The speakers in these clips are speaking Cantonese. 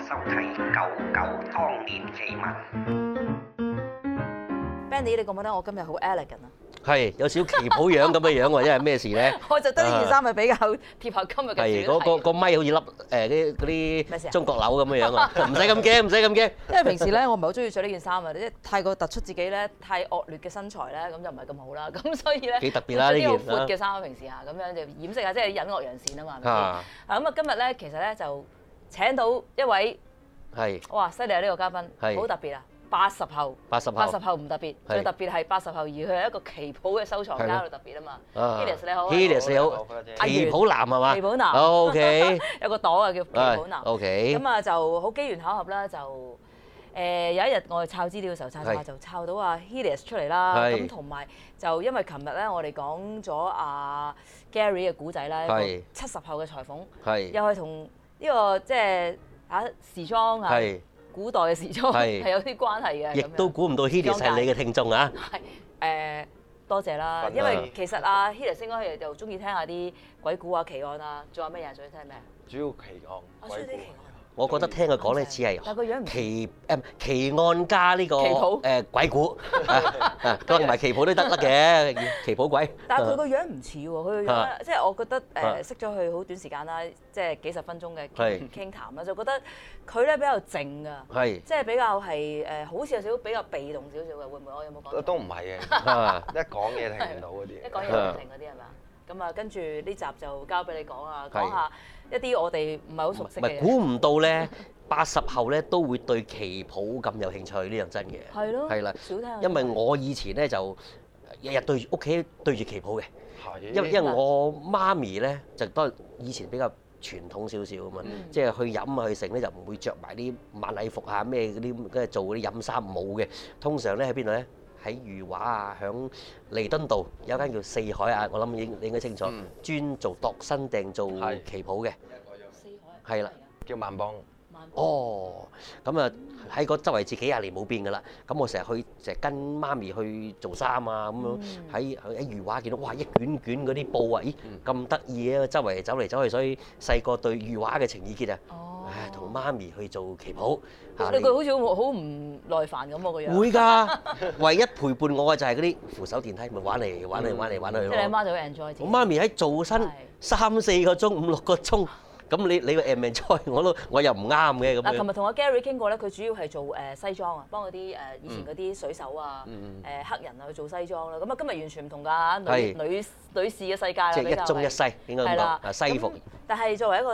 收睇《99當年奇聞》。 Benny，你覺唔覺得我今日好 elegant 啊？ 係有少旗袍樣咁嘅樣喎，因為咩事咧？ 我就得呢件衫係比較貼合今日嘅係主題。 個咪好似粒嗰咩事啊啲中國樓咁嘅樣啊！唔使咁驚，唔使咁驚。 因為平時咧，我唔係好中意着呢件衫啊，即係太過突出自己咧，太惡劣嘅身材咧，咁就唔係咁好啦。咁所以咧， 幾特別啦呢件着啲好闊嘅衫啊，平時嚇咁樣就掩飾下，即係隱惡揚善啊嘛，係咪先？ 啊咁啊，今日咧其實咧就請到一位， 係哇，犀利啊！呢個嘉賓係好特別啊！80後 80後唔特別，最特別係80後，而佢係一個旗袍嘅收藏家，好特別啊嘛。Helias 你好 Helias 你好，旗袍男係嘛？ 旗袍男 OK， 有個朵啊叫旗袍男。 OK， 咁啊就好機緣巧合啦，就有一日我哋抄資料嘅時候，抄下就抄到阿 Helias 出嚟啦。咁同埋就因為琴日咧，我哋講咗阿 Gary 嘅古仔啦，一個70後嘅裁縫，又係同呢個即係時裝啊。古代嘅時裝係有啲關係嘅， 亦都估唔到 Helias 係你嘅聽眾啊！ 係多謝啦，因為其實阿 Helias 應該又中意聽下啲鬼故啊、奇案啊，仲有咩嘢想聽咩？ 主要奇案。 中意啲奇案。 我覺得聽佢講咧似係但個樣唔奇案加呢個旗袍鬼故，講埋旗袍都得嘅，旗袍鬼。 但係佢個樣唔似喎，佢個樣即係我覺得識咗佢好短時間啦，即係幾十分鐘嘅傾談啦，就覺得佢咧比較靜㗎，即係比較係好似有少少比較被動少少嘅，會唔會我有冇講？ 都唔係嘅，一講嘢停唔到嗰啲。 一講嘢唔停嗰啲係嘛？咁啊，跟住呢集就交俾你講啊，講下一啲我哋唔係好熟悉嘅嘢。 估唔到咧，80後咧都會對旗袍咁有興趣，呢樣真嘅。 係咯， 係啦， 少聽。 因為我以前咧就日日對屋企對住旗袍嘅，因為我媽咪咧就都以前比較傳統少少啊嘛，即係去飲啊去食咧就唔會着埋啲晚禮服啊咩嗰啲，跟住做嗰啲飲衫冇嘅。通常咧喺邊度咧？喺裕華啊，響彌敦道有間叫四海啊，我諗你應該清楚，專做度身訂做旗袍嘅。 四海係啦， 叫萬邦。 哦，咁啊喺個周圍自己廿年冇變㗎啦。咁我成日跟媽咪去做衫啊，咁樣喺裕華見到哇一卷卷嗰啲布啊，咦咁得意嘅，周圍走嚟走去，所以細個對裕華嘅情意結啊，同媽咪去做旗袍。 你佢好似好唔耐煩咁喎個樣。 會㗎，唯一陪伴我嘅就係嗰啲扶手電梯，咪玩嚟玩去咯。 即係你媽就好 enjoy。 我媽咪喺做身3、4個鐘、5、6個鐘。咁你個 enjoy 我又唔啱嘅咁樣。 嗱，琴日同阿 Gary 傾過咧，佢主要係做西裝啊，幫嗰啲以前嗰啲水手啊、黑人啊去做西裝啦。咁啊，今日完全唔同㗎，女士嘅世界啦， 即係一中一西應該咁講，西服。 但係作為一個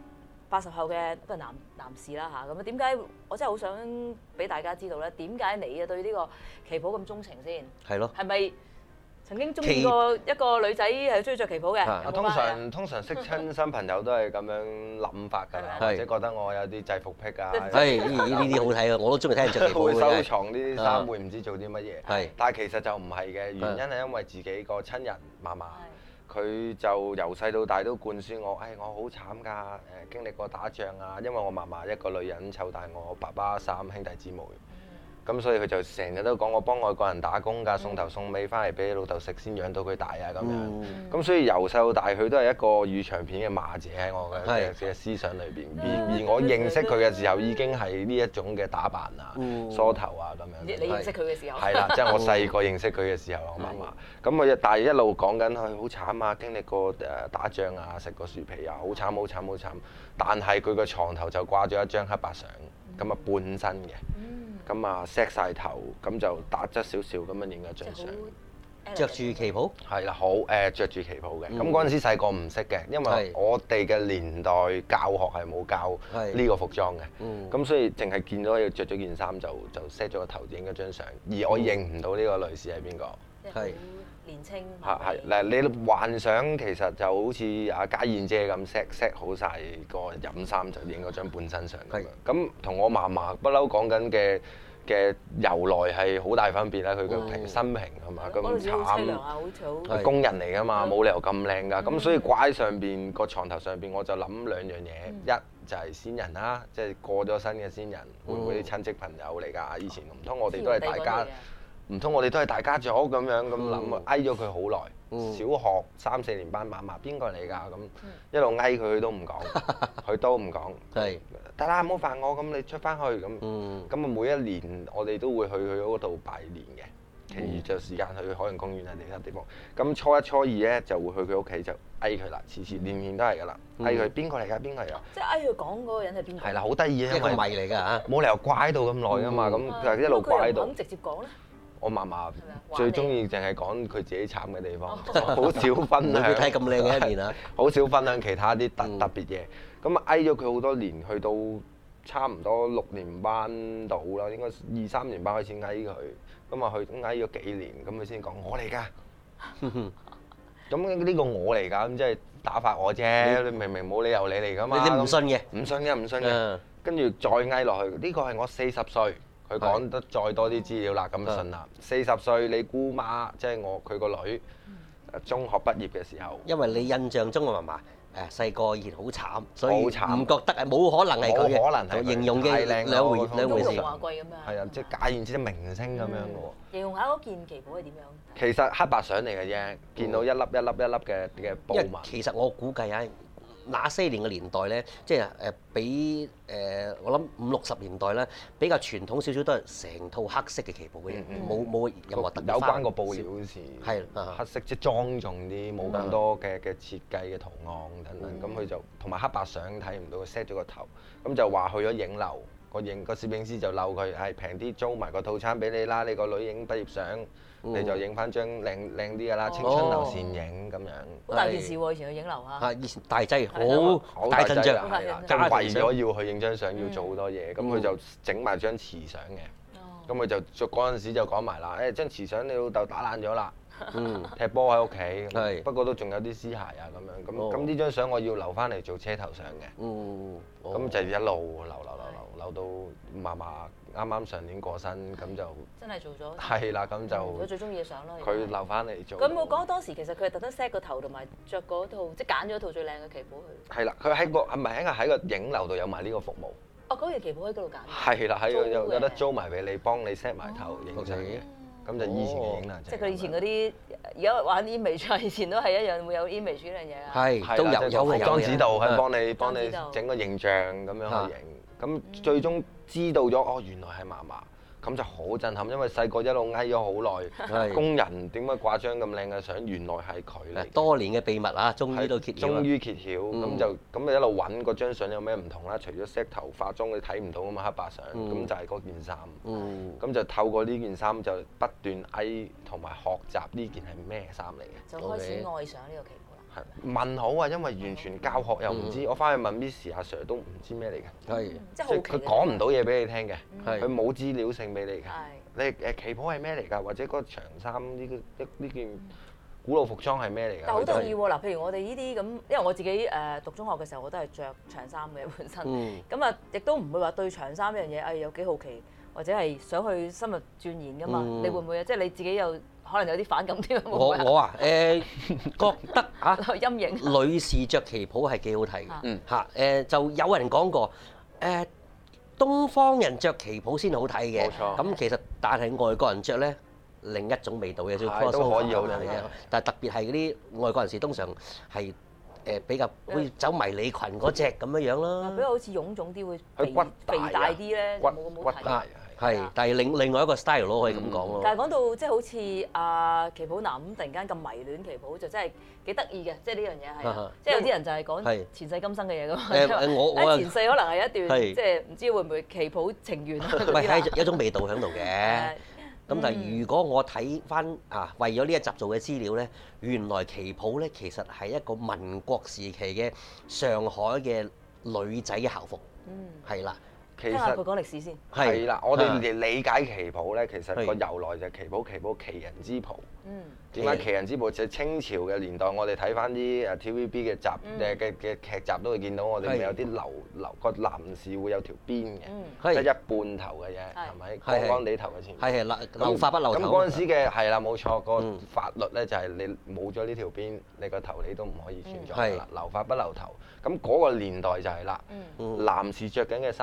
80後嘅一個男士啦嚇，咁啊點解我真係好想俾大家知道咧？點解你啊對呢個旗袍咁鍾情先？ 係咯。 係咪曾經中意過一個女仔係中意着旗袍嘅？ 通常識親新朋友都係咁樣諗法㗎啦，或者覺得我有啲制服癖啊。 係呢啲好睇啊！我都中意睇人着旗袍。 會收藏呢啲衫，會唔知做啲乜嘢。 係。 但係其實就唔係嘅，原因係因為自己個親人嫲嫲。佢就由細到大都灌輸我，我好慘㗎，經歷過打仗啊，因為我嫲嫲一個女人湊大我爸爸3兄弟姊妹，咁所以佢就成日都講我幫外國人打工㗎，送頭送尾翻嚟俾老豆食先養到佢大啊咁樣，咁所以由細到大佢都係一個粵長片嘅馬姐喺我嘅思想裏邊，而我認識佢嘅時候已經係呢一種嘅打扮啊、梳頭啊咁樣。 你認識佢嘅時候？ 係啦，即係我細個認識佢嘅時候，我嫲嫲。咁但係一路講緊佢好慘啊，經歷過打仗啊，食過樹皮啊，好慘好慘好慘。但係佢個床頭就掛咗一張黑白相，咁啊半身嘅，咁啊 set 曬頭，咁就打側少少咁樣影咗張相。 着住旗袍？ 係啦，好着住旗袍嘅。咁嗰陣時細個唔識嘅，因為我哋嘅年代教學係冇教呢個服裝嘅。咁所以淨係見到佢着咗件衫就 set 咗個頭影咗張相，而我認唔到呢個女士係邊個。 係。年青係嗱，你幻想其實就好似阿家燕姐咁 set 好晒個飲衫就影嗰張半身相咁樣。咁同我嫲嫲不嬲講緊嘅由來係好大分別啦。佢嘅生平係嘛咁慘，工人嚟㗎嘛，冇理由咁靚㗎。咁所以掛喺上邊個床頭上邊，我就諗2樣嘢，一就係先人啦，即係過咗身嘅先人，會唔會啲親戚朋友嚟㗎？以前唔通我哋都係大家？唔通我哋都係大家族咁樣咁諗啊，翳咗佢好耐， 小學3、4年班嫲嫲邊個嚟㗎咁，一路嗌佢都唔講，佢都唔講。 係得啦，唔好煩我，咁你出翻去咁。咁啊每一年我哋都會去佢嗰度拜年嘅。其餘就時間去海洋公園啊，其他地方。咁初一初二咧就會去佢屋企就嗌佢啦，次次年年都係㗎啦。嗌佢邊個嚟㗎？邊個嚟㗎？ 即係嗌佢講嗰個人係邊個？ 係啦，好得意啊， 一個謎嚟㗎嚇。 冇理由掛喺度咁耐㗎嘛，咁佢係一路掛喺度。 咁直接講咧？ 我嫲嫲最中意淨係講佢自己慘嘅地方，好少分享。 你睇咁靚嘅一面啊！ 好少分享其他啲特別嘢。咁啊嗌咗佢好多年，去到差唔多6年班到啦，應該2、3年班開始嗌佢。咁啊，佢嗌咗幾年，咁佢先講我嚟㗎。咁呢個我嚟㗎，咁即係打發我啫。你明明冇理由你嚟㗎嘛。 你唔信嘅？ 唔信嘅，唔信嘅。跟住再嗌落去，呢個係我40歲。佢講得再多啲資料啦，咁信啦。40歲，你姑媽即係佢個女，中學畢業嘅時候。 因為你印象中嘅嫲嫲細個以前好慘，所以唔覺慘得冇可能係佢嘅。 冇可能係佢形容嘅兩回事。 華貴咁樣。 係啊，即係假言之明星咁樣嘅喎。 形容下嗰件旗袍係點樣？ 其實黑白相嚟嘅啫，見到一粒嘅布紋。 其實我估計啊，那些年嘅年代咧，即係比我諗50、60年代咧，比較傳統少少都係成套黑色嘅旗袍嘅嘢，冇任何特別花。 有關個布料時係黑色，即係莊重啲，冇咁多嘅設計嘅圖案等等。咁佢就同埋黑白相睇唔到，set 咗個頭，咁就話去咗影樓。個攝影師就嬲佢，係平啲租埋個套餐俾你啦，你個女影畢業相，你就影翻張靚啲㗎啦，青春留倩影咁樣。 好大件事喎，以前去影樓嚇。 以前大劑，好大陣仗， 就為咗要去影張相，要做好多嘢，咁佢就整埋張瓷相嘅。咁佢就嗰陣時就講埋啦，張瓷相你老豆打爛咗啦，踢波喺屋企，不過都仲有啲屍骸啊咁樣。咁呢張相我要留翻嚟做車頭相嘅。咁就一路留到嫲嫲啱啱上年過身，咁就真係做咗。 係啦，咁就佢最中意嘅相咯。 佢留翻嚟做。 咁我講當時其實佢係特登 set 個頭同埋着嗰套，即係揀咗一套最靚嘅旗袍去。 係啦，佢喺個影樓度有埋呢個服務。 哦，嗰件旗袍喺嗰度揀。 係啦，有得租埋俾你，幫你 set 埋頭影相嘅。咁就以前嘅影啦。 即係佢以前嗰啲，而家玩 image，以前都係一樣會有 image 呢樣嘢啊。 係都有服裝指導係幫你整個形象咁樣去影。咁最終知道咗，哦，原來係嫲嫲，咁就好震撼，因為細個一路嗌咗好耐，工人點解掛張咁靚嘅相，原來係佢嚟。 多年嘅秘密啊，終於都揭曉。 終於揭曉，咁就一路揾嗰張相有咩唔同啦？除咗 set 頭化妝你睇唔到啊嘛，黑白相，咁就係嗰件衫。咁就透過呢件衫就不斷嗌同埋學習呢件係咩衫嚟嘅。 就開始愛上呢個旗袍。 問好啊，因為完全教學又唔知，我翻去問 Miss 阿 Sir 都唔知咩嚟嘅。 係， 即係佢講唔到嘢俾你聽嘅， 佢冇資料性俾你嘅。你旗袍係咩嚟㗎？或者嗰個長衫呢件古老服裝係咩嚟㗎？ 但好得意喎！嗱，譬如我哋呢啲咁，因為我自己讀中學嘅時候，我都係着長衫嘅本身。咁啊，亦都唔會話對長衫呢樣嘢有幾好奇，或者係想去深入鑽研㗎嘛？你會唔會啊？即係你自己又可能有啲反感添。 我覺得陰影。 女士着旗袍係幾好睇嘅。就有人講過東方人着旗袍先好睇嘅。冇錯。咁其實但係外國人着咧另一種味道嘅，都可以好睇嘅。但係特別係嗰啲外國人士通常係比較會走迷你裙嗰隻咁樣樣啦。 比較好似臃腫啲，會肥大啲咧，冇咁好睇。 係，但係另外一個 style 咯，可以咁講咯。 但係講到即係好似旗袍男咁，突然間咁迷戀旗袍，就真係幾得意嘅。即係呢樣嘢係，即係有啲人就係講前世今生嘅嘢㗎嘛。我前世可能係一段即係唔知會唔會旗袍情緣啊？ 唔係係有一種味道喺度嘅。咁但係如果我睇翻為咗呢一集做嘅資料咧，原來旗袍咧其實係一個民國時期嘅上海嘅女仔嘅校服。係啦。 其實佢講歷史先。 係啦，我哋理解旗袍咧，其實個由來就係旗袍奇人之袍。點解奇人之袍？就係清朝嘅年代，我哋睇翻啲TVB 嘅劇集都會見到，我哋咪有啲個男士會有條辮嘅，得一半頭嘅啫，係咪？光光地頭嘅前。 係留髮不留頭。 咁嗰陣時嘅係啦，冇錯，個法律咧就係你冇咗呢條辮，你個頭你都唔可以存在㗎啦。留髮不留頭。咁嗰個年代就係啦，男士着緊嘅衫就係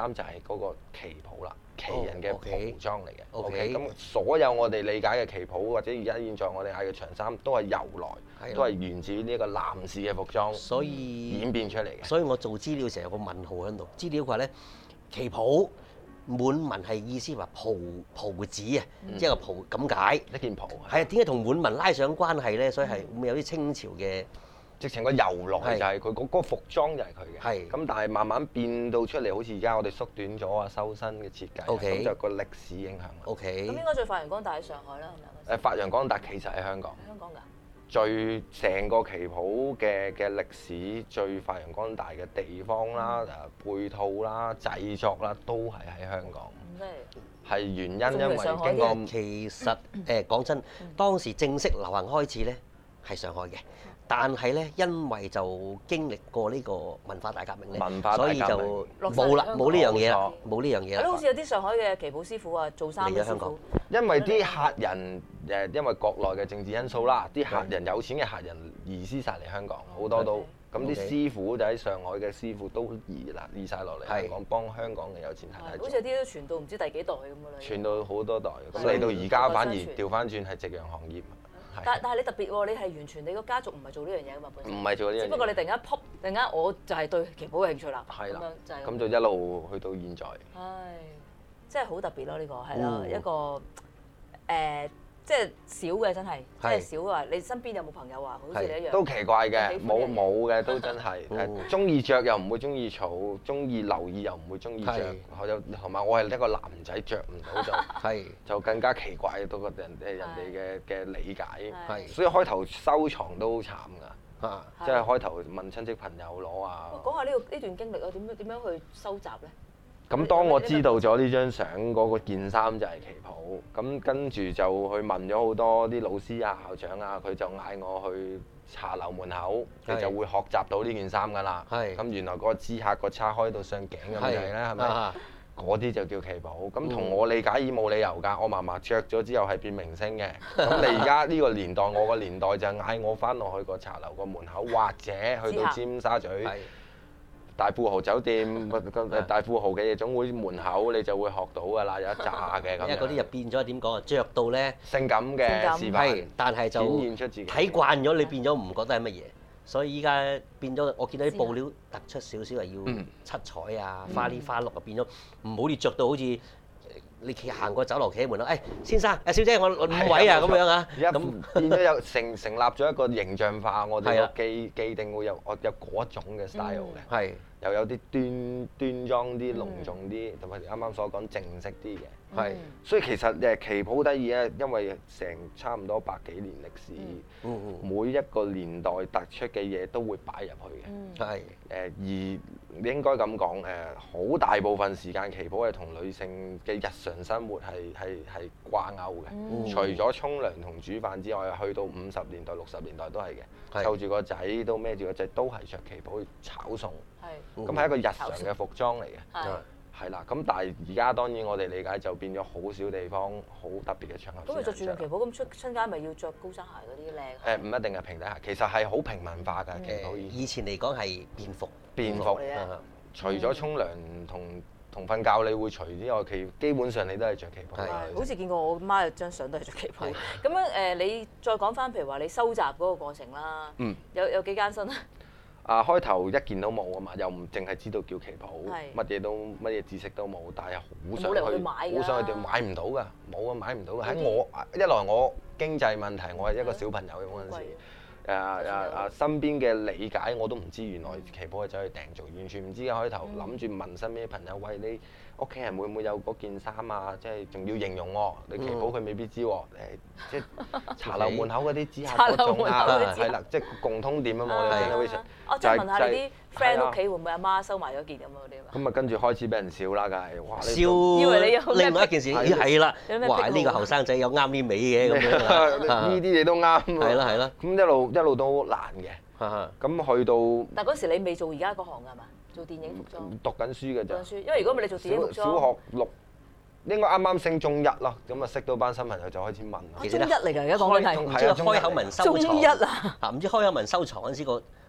嗰個旗袍啦，旗人嘅袍裝嚟嘅。 OK， 咁所有我哋理解嘅旗袍或者而家現在我哋嗌嘅長衫都係由來，都係源自於呢一個男士嘅服裝， 所以演變出嚟嘅。 所以我做資料成日有個問號喺度。資料話咧，旗袍滿紋係意思話袍子啊，即係個袍咁解。 一件袍係啊，點解同滿紋拉上關係咧？所以係會有啲清朝嘅。 直情個由來就係佢嗰個服裝就係佢嘅。 係。 咁但係慢慢變到出嚟，好似而家我哋縮短咗啊，修身嘅設計。 OK。 咁就個歷史影響啦。 OK。 咁應該最發揚光大喺上海啦，係咪？ 發揚光大其實喺香港。 香港㗎。 最成個旗袍嘅歷史最發揚光大嘅地方啦、配套啦、製作啦，都係喺香港。係原因因為經過其實講真，當時正式流行開始咧係上海嘅，但係咧因為就經歷過呢個文化大革命咧，所以就冇啦，冇呢樣嘢啦，冇呢樣嘢啦。 係咯，好似有啲上海嘅旗袍師傅啊，做衫嘅師傅。 因為啲客人因為國內嘅政治因素啦，啲客人有錢嘅客人移師晒嚟香港，好多都咁啲師傅就喺上海嘅師傅都移晒落嚟香港，幫香港嘅有錢太太做。 好似有啲都傳到唔知第幾代咁嘅啦。 傳到好多代，咁嚟到而家反而調翻轉係夕陽行業。 但係你特別喎，你係完全你個家族唔係做呢樣嘢㗎嘛本身。 唔係做呢樣嘢。 只不過你突然間突然間我就係對旗袍有興趣啦。 係啦。咁就一路去到現在。 係，真係好特別咯！呢個係咯一個即係少嘅真係，即係少話。你身邊有冇朋友話好似你一樣？ 都奇怪嘅，冇嘅都真係中意着又唔會中意儲，中意留意又唔會中意着。同埋我係一個男仔着唔到就更加奇怪到個人哋嘅理解。所以開頭收藏都好慘㗎，即係開頭問親戚朋友攞啊。 講下呢段經歷啊，點樣去收集咧？ 咁當我知道咗呢張相嗰個件衫就係旗袍，咁跟住就去問咗好多啲老師啊、校長啊，佢就嗌我去茶樓門口，佢就會學習到呢件衫㗎啦。咁原來嗰個支客個叉開到上頸咁樣咧，係咪？嗰啲就叫旗袍。咁同我理解已冇理由㗎。我嫲嫲着咗之後係變明星嘅。咁你而家呢個年代，我個年代就嗌我翻落去個茶樓個門口，或者去到尖沙咀大富豪酒店、大富豪嘅夜總會門口，你就會學到㗎啦，有一紮嘅咁。因為嗰啲又變咗點講啊？着到咧性感嘅視頻， 但係就展現出自己睇慣咗，你變咗唔覺得係乜嘢。所以依家變咗，我見到啲布料突出少少係要七彩啊、花哩花碌啊，變咗唔好你着到好似你行過酒樓企喺門口，先生、小姐，我5位啊咁樣啊。 咁變咗有成立咗一個形象化，我哋個既定會有嗰種嘅 style 嘅，又有啲端莊啲、隆重啲，同埋啱啱所講正式啲嘅。所以其實旗袍得意咧，因為成差唔多100幾年歷史，每一個年代突出嘅嘢都會擺入去嘅。而你應該咁講，好大部分時間旗袍係同女性嘅日常生活係掛鈎嘅。除咗沖涼同煮飯之外，去到50年代、60年代都係嘅。湊住個仔都孭住個仔，都係着旗袍去炒餸。咁係一個日常嘅服裝嚟嘅。係啦，咁但係而家當然我哋理解就變咗好少地方好特別嘅場合。 咁你着住件旗袍咁出親街，咪要着高踭鞋嗰啲靚？ 唔一定係平底鞋，其實係好平民化㗎旗袍。 以前嚟講係便服。 便服，除咗沖涼同瞓覺你會除之外，基本上你都係着旗袍。 好似見過我媽有張相都係着旗袍。咁樣你再講翻，譬如話你收集嗰個過程啦，有幾艱辛啊？ 開頭一件都冇啊嘛，又唔淨係知道叫旗袍，乜嘢知識都冇，但係好想去，好想去買唔到㗎，冇啊，買唔到㗎。喺我一來我經濟問題，我係一個小朋友嘅嗰陣時。身邊嘅理解我都唔知，原來旗袍係走去訂做，完全唔知嘅。開頭諗住問身邊啲朋友，喂，你屋企人會唔會有嗰件衫啊？即係仲要形容喎，你旗袍佢未必知喎。即係茶樓門口嗰啲紙客嗰種啊，係啦，即係共通點啊嘛。我哋 generation 就係問下你啲 friend 屋企會唔會阿媽收埋咗件咁嗰啲啊？ 咁啊，跟住開始俾人笑啦，梗係哇！ 笑，以為你有另外一件事，係啦，哇！呢個後生仔有啱呢味嘅咁樣， 呢啲嘢都啱。 係啦。 咁一路都難嘅。咁去到， 但嗰時你未做而家嗰行㗎嘛？做電影服裝。 讀緊書㗎咋。 因為如果唔係你做電影服裝。 小學6，應該啱啱升中1咯，咁啊識到班新朋友就開始問。 中1嚟㗎，而家講緊係。 唔知開口文收藏。 中1啊！ 唔知開口文收藏嗰陣時個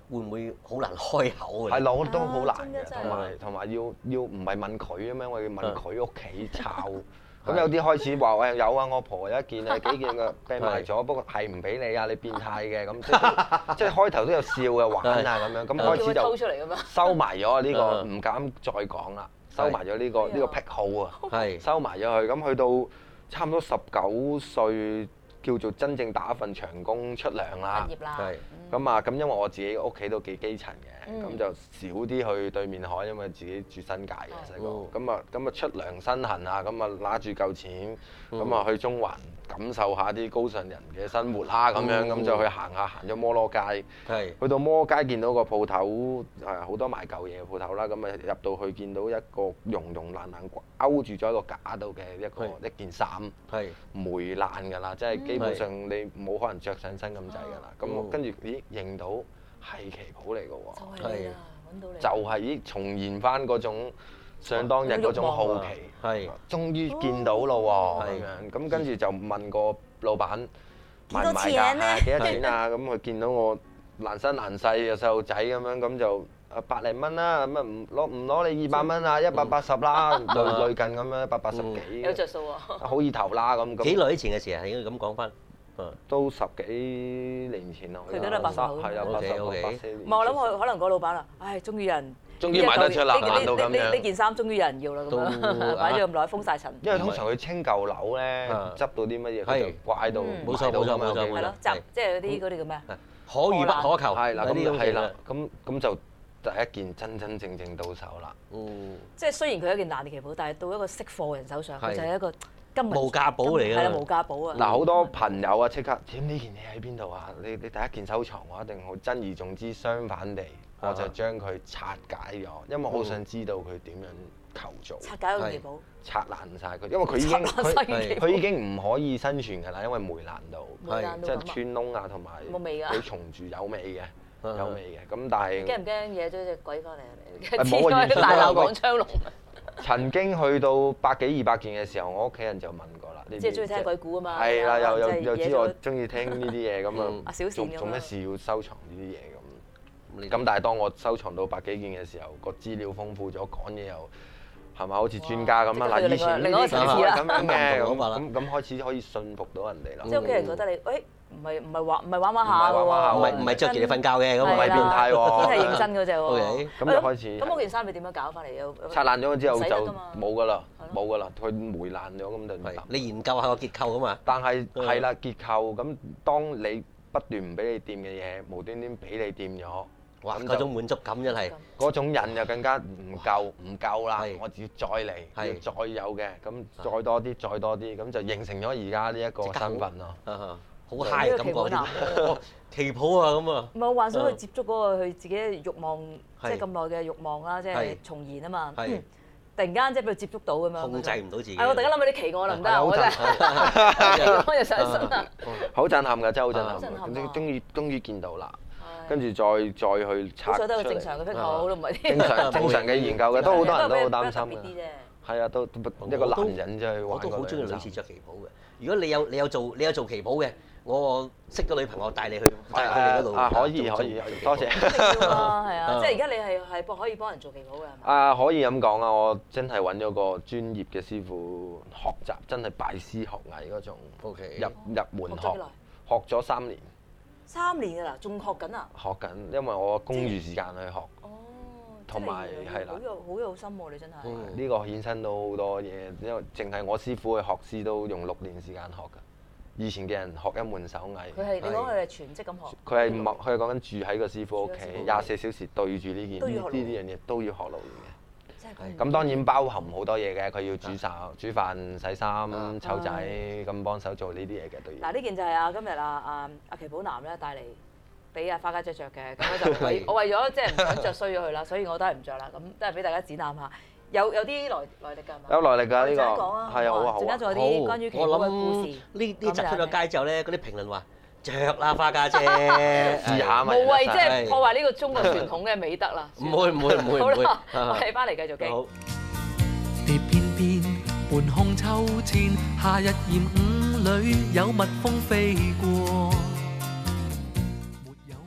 會唔會好難開口啊？ 係攞都好難嘅， 真係同埋要唔係問佢咁樣，我要問佢屋企抄。咁有啲開始話喂有啊，我婆有一件啊幾件嘅掟埋咗，不過係唔俾你啊，你變態嘅咁，即係開頭都有笑嘅玩啊咁樣，咁開始就收埋咗呢個，唔敢再講啦，收埋咗呢個癖好啊，收埋咗佢，咁去到差唔多19歲。叫做真正打份長工出糧啦，咁啊咁因為我自己屋企都幾基層嘅，咁就少啲去對面海，因為自己住新界嘅細個，咁啊出糧身痕啊，咁啊揦住嚿錢，咁啊去中環感受下啲高尚人嘅生活啦，咁樣咁就去行咗摩羅街，去到摩羅街見到個鋪頭好多賣舊嘢嘅鋪頭啦，咁啊入到去見到一個溶爛勾住咗喺個架度嘅一件衫，霉爛㗎啦，即係基本上你冇可能着上身咁滯㗎啦，咁跟住咦認到係旗袍嚟㗎喎，就係重現翻嗰種想當日嗰種好奇，終於見到咯喎咁樣，咁跟住就問個老闆買唔買㗎？幾多錢啊？咁佢見到我爛身爛細嘅細路仔咁樣，咁就百零蚊啦，咁啊唔攞你200蚊啊，180啦，類近咁樣180幾， 有着數喎， 好意頭啦咁。 幾耐以前嘅事啊？應該咁講翻。 都10幾年前咯。 佢都係80， 係啊，80、84年。 唔係我諗佢可能個老闆啊，唉，終於有人。 終於賣得出啦，爛到咁樣。 呢件衫終於有人要啦，咁樣擺咗咁耐，封晒塵。 因為通常佢清舊樓咧，執到啲乜嘢佢就掛喺度， 冇錯。 係咯，即係嗰啲叫咩？ 可遇不可求。 係啦，係啦，咁就第一件真正到手啦。 即係雖然佢係一件爛旗袍，但係到一個識貨人手上，佢就係一個無價寶嚟嘅。 係啦，無價寶啊！ 嗱，好多朋友啊，即刻點呢件嘢喺邊度啊？你第一件收藏，我一定好珍而重之。相反地，我就將佢拆解咗，因為我好想知道佢點樣構造。 拆解個旗袍。 拆爛晒佢，因為佢已經唔可以生存㗎啦，因為霉爛到，即係穿窿啊，同埋佢蟲蛀有味嘅。有味嘅，咁但係驚唔驚惹咗隻鬼翻嚟啊？黐咗大鬧廣昌隆。 曾經去到100幾200件嘅時候，我屋企人就問過啦。 即係中意聽鬼故啊嘛。 係啦，又知我中意聽呢啲嘢咁啊， 小事做咩事要收藏呢啲嘢咁？咁但係當我收藏到100幾件嘅時候，個資料豐富咗，講嘢又係咪好似專家咁啊？嗱，以前呢啲咁樣嘅咁開始可以信服到人哋啦。 即係屋企人覺得你，誒唔係玩下喎， 唔係著住你瞓覺嘅，咁唔係變態喎， 真係認真嗰隻喎。 咁就開始。 咁嗰件衫你點樣搞翻嚟？ 拆爛咗之後就冇㗎啦，冇㗎啦，佢霉爛咗咁就。 你研究下個結構啊嘛。 但係係啦，結構咁，當你不斷唔俾你掂嘅嘢，無端端俾你掂咗， 哇！嗰種滿足感真係， 嗰種癮就更加唔夠啦。我要再嚟，要再有嘅，咁再多啲，咁就形成咗而家呢一個身份咯。 好 high 嘅感覺，旗袍啊咁啊！ 唔係我幻想去接觸嗰個佢自己嘅慾望，即係咁耐嘅慾望啦，即係重現啊嘛。突然間即係俾佢接觸到咁樣， 控制唔到自己。 我突然間諗起啲奇案啦，唔得我真係，我又上身啊！ 好震撼㗎，真係好震撼。終於見到啦，跟住再去拆出嚟。 都係正常嘅癖好，都唔係正常嘅研究嘅，都好多人都好擔心嘅。係啊，都一個男人就係玩。 我都好中意女士着旗袍嘅。如果你有做旗袍嘅，我識個女朋友帶你去佢哋嗰度。 可以，多謝。 係啊，即係而家你係可以幫人做旗袍嘅係嘛？ 可以咁講啊！我真係揾咗個專業嘅師傅學習，真係拜師學藝嗰種。入門學咗3年。3 年㗎啦，仲學緊啊？ 學緊，因為我公餘時間去學。同埋係啦， 好有心喎！你真係呢個衍生到好多嘢，因為淨係我師傅去學師都用6年時間學㗎。以前嘅人學一門手藝， 你講佢係全職咁學。 佢係講緊住喺個師傅屋企，24小時對住呢樣嘢都要學6年嘅。咁當然包含好多嘢嘅，佢要煮飯、洗衫、湊仔咁幫手做呢啲嘢嘅都要。 嗱，呢件就係今日阿旗袍男咧帶嚟。俾阿花家姐着嘅，咁就我為咗即係唔想着衰咗佢啦，所以我都係唔着啦。咁都係俾大家展覽下，有啲來歷㗎嘛？有來歷㗎呢個，係啊，好啊，陣間仲有啲關於旗袍嘅故事。 呢集出咗街之後咧，嗰啲評論話着啦，花家姐試下咪。 無謂即係破壞呢個中國傳統嘅美德啦。 唔會。 好啦，我哋翻嚟繼續傾。 蝶翩翩，半空秋千，夏日炎午裏有蜜蜂飛過。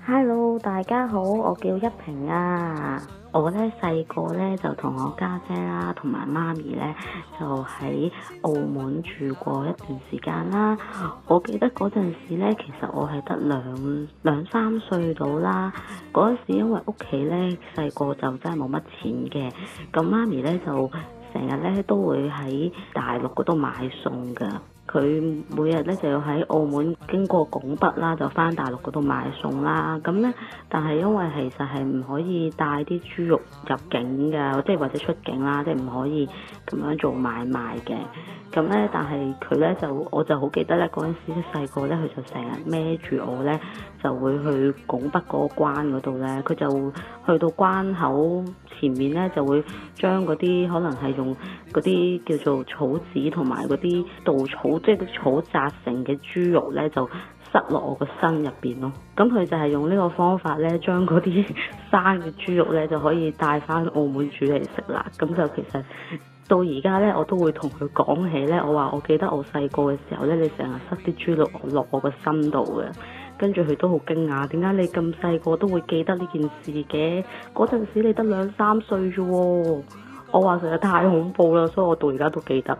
Hello， 大家好，我叫一平啊。我咧細個咧就同我家姐啦，同埋媽咪咧就喺澳門住過一段時間啦。我記得嗰陣時咧，其實我係得兩三歲到啦。嗰時因為屋企咧細個就真係冇乜錢嘅，咁媽咪咧就成日咧都會喺大陸嗰度買餸㗎。佢每日咧就要喺澳門經過拱北啦，就翻大陸嗰度買餸啦。咁咧，但係因為其實係唔可以帶啲豬肉入境㗎，即係或者出境啦，即係唔可以咁樣做買賣嘅。咁咧，但係佢咧我就好記得咧，嗰陣時細個咧，佢就成日孭住我咧，就會去拱北嗰個關嗰度咧，佢就去到關口前面咧，就會將嗰啲可能係用嗰啲叫做草紙同埋嗰啲稻草，即係啲草紮成嘅豬肉咧，就塞落我個身入邊咯。咁佢就係用呢個方法咧，將嗰啲生嘅豬肉咧就可以帶翻澳門煮嚟食啦。咁就其實到而家咧，我都會同佢講起咧，我話我記得我細個嘅時候咧，你成日塞啲豬肉落我個身度嘅。跟住佢都好驚訝，點解你咁細個都會記得呢件事嘅？嗰陣時你得2、3歲啫喎。我話實在太恐怖啦，所以我到而家都記得。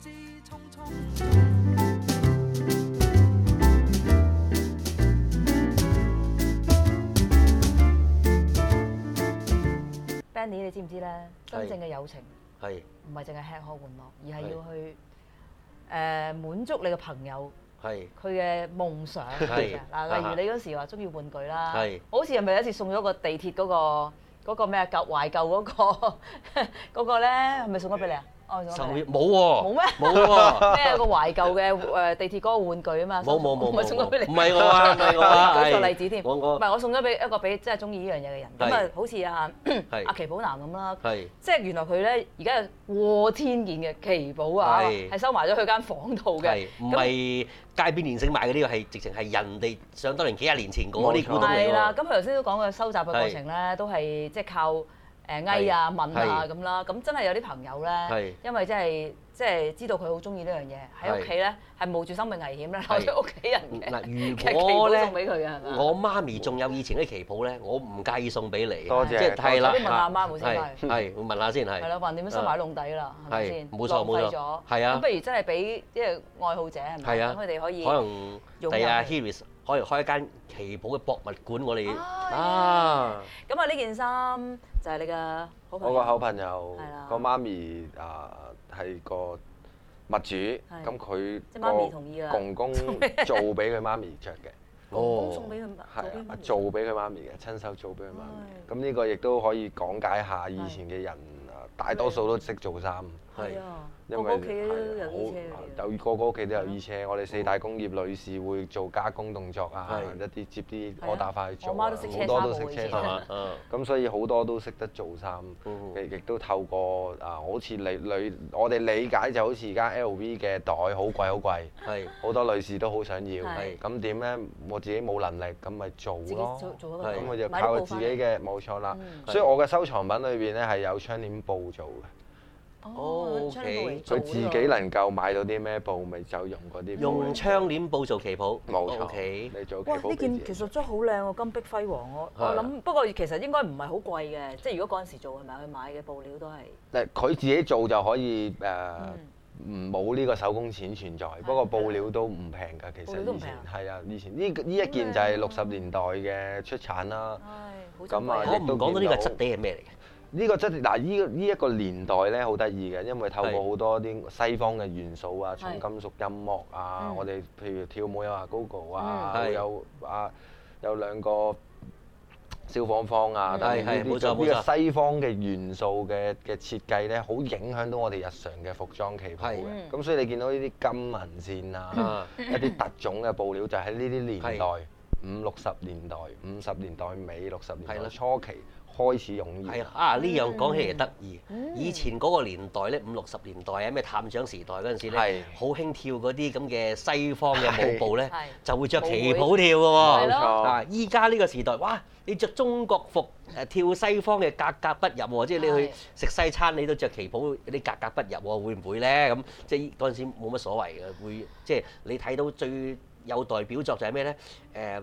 Benny， 你知唔知咧？真正嘅友情係唔係淨係吃喝玩樂，而係要去滿足你嘅朋友。佢嘅夢想嗱，例如你嗰時話中意玩具啦，好似係咪有一次送咗個地鐵嗰個咩懷舊嗰個咧，係咪送咗俾你啊？哦，送咗俾你冇喎，冇咩？冇喎，咩個懷舊嘅地鐵嗰個玩具啊嘛？冇，唔係送咗俾你，唔係我啊，唔係我啊，舉個例子添，唔係我送咗俾一個俾真係中意呢樣嘢嘅人，咁啊好似阿奇寶男咁啦，即係原來佢咧而家過千件嘅奇寶啊，係收埋咗佢間房度嘅，唔係街邊連勝賣嗰啲，係直情係人哋想當年幾廿年前嗰啲古董嚟㗎。係啦，咁佢頭先都講過收集嘅過程咧，都係即係靠嗌啊問啊咁啦。咁真係有啲朋友咧，因為即係知道佢好中意呢樣嘢，喺屋企咧係冒住生命危險咧攞咗屋企人嘅。嗱，如果咧我媽咪仲有以前啲旗袍咧，我唔介意送俾你。多謝。即係係啦。問阿媽冇先係。係，會問下先係。係啦，問點樣收埋喺籠底啦，係咪先？冇錯冇錯。係啊。咁不如真係俾即係愛好者係咪？係啊。咁佢哋可以可能第阿 Harris 可以開一間旗袍嘅博物館，我哋啊。咁啊，呢件衫就係你嘅好朋友。我個好朋友個媽咪係個物主，咁佢個公公做俾佢媽咪着嘅。公公送俾佢，係啊，做俾佢媽咪嘅，親手做俾佢媽咪。咁呢個亦都可以講解下以前嘅人大多數都識做衫。係啊。因為有個個屋企都有衣車，我哋4大工業女士會做加工動作啊，一啲接啲order翻去做，好多都識車衫，咁所以好多都識得做衫，亦都透過好似我哋理解就好似而家 LV 嘅袋好貴好貴，好多女士都好想要，咁點咧？我自己冇能力，咁咪做咯，咁我就靠自己嘅，冇錯啦。所以我嘅收藏品裏邊咧係有窗簾布做嘅。哦 ，OK， 佢自己能夠買到啲咩布，咪就用嗰啲。用窗簾布做旗袍，冇錯。OK，你做旗袍。哇！呢件其實真係好靚喎，金碧輝煌我諗，不過其實應該唔係好貴嘅，即係如果嗰陣時做係咪去買嘅布料都係。佢自己做就可以冇呢個手工錢存在，不過布料都唔平㗎，其實以前係啊，以前呢一件就係60年代嘅出產啦。咁啊，亦都講到呢個質地係咩嚟嘅？呢個質地嗱，呢一個年代咧好得意嘅，因為透過好多啲西方嘅元素啊，重金屬音樂啊，我哋譬如跳舞有阿 Gogo 啊，有兩個蕭芳芳啊，等呢個西方嘅元素嘅設計咧，好影響到我哋日常嘅服裝旗袍嘅。咁所以你見到呢啲金銀線啊，一啲特種嘅布料就喺呢啲年代50、60年代、50年代尾、60年代初期開始用呢樣呢樣講起嚟得意。以前嗰個年代咧，50、60年代啊，咩探長時代嗰陣時咧，好興跳嗰啲咁嘅西方嘅舞步咧，就會着旗袍跳嘅喎。冇錯。依家呢個時代，哇！你着中國服跳西方嘅格格不入喎，即係你去食西餐你都着旗袍，有啲格格不入喎，會唔會咧？咁即係嗰陣時冇乜所謂嘅，會即係你睇到最有代表作就係咩咧？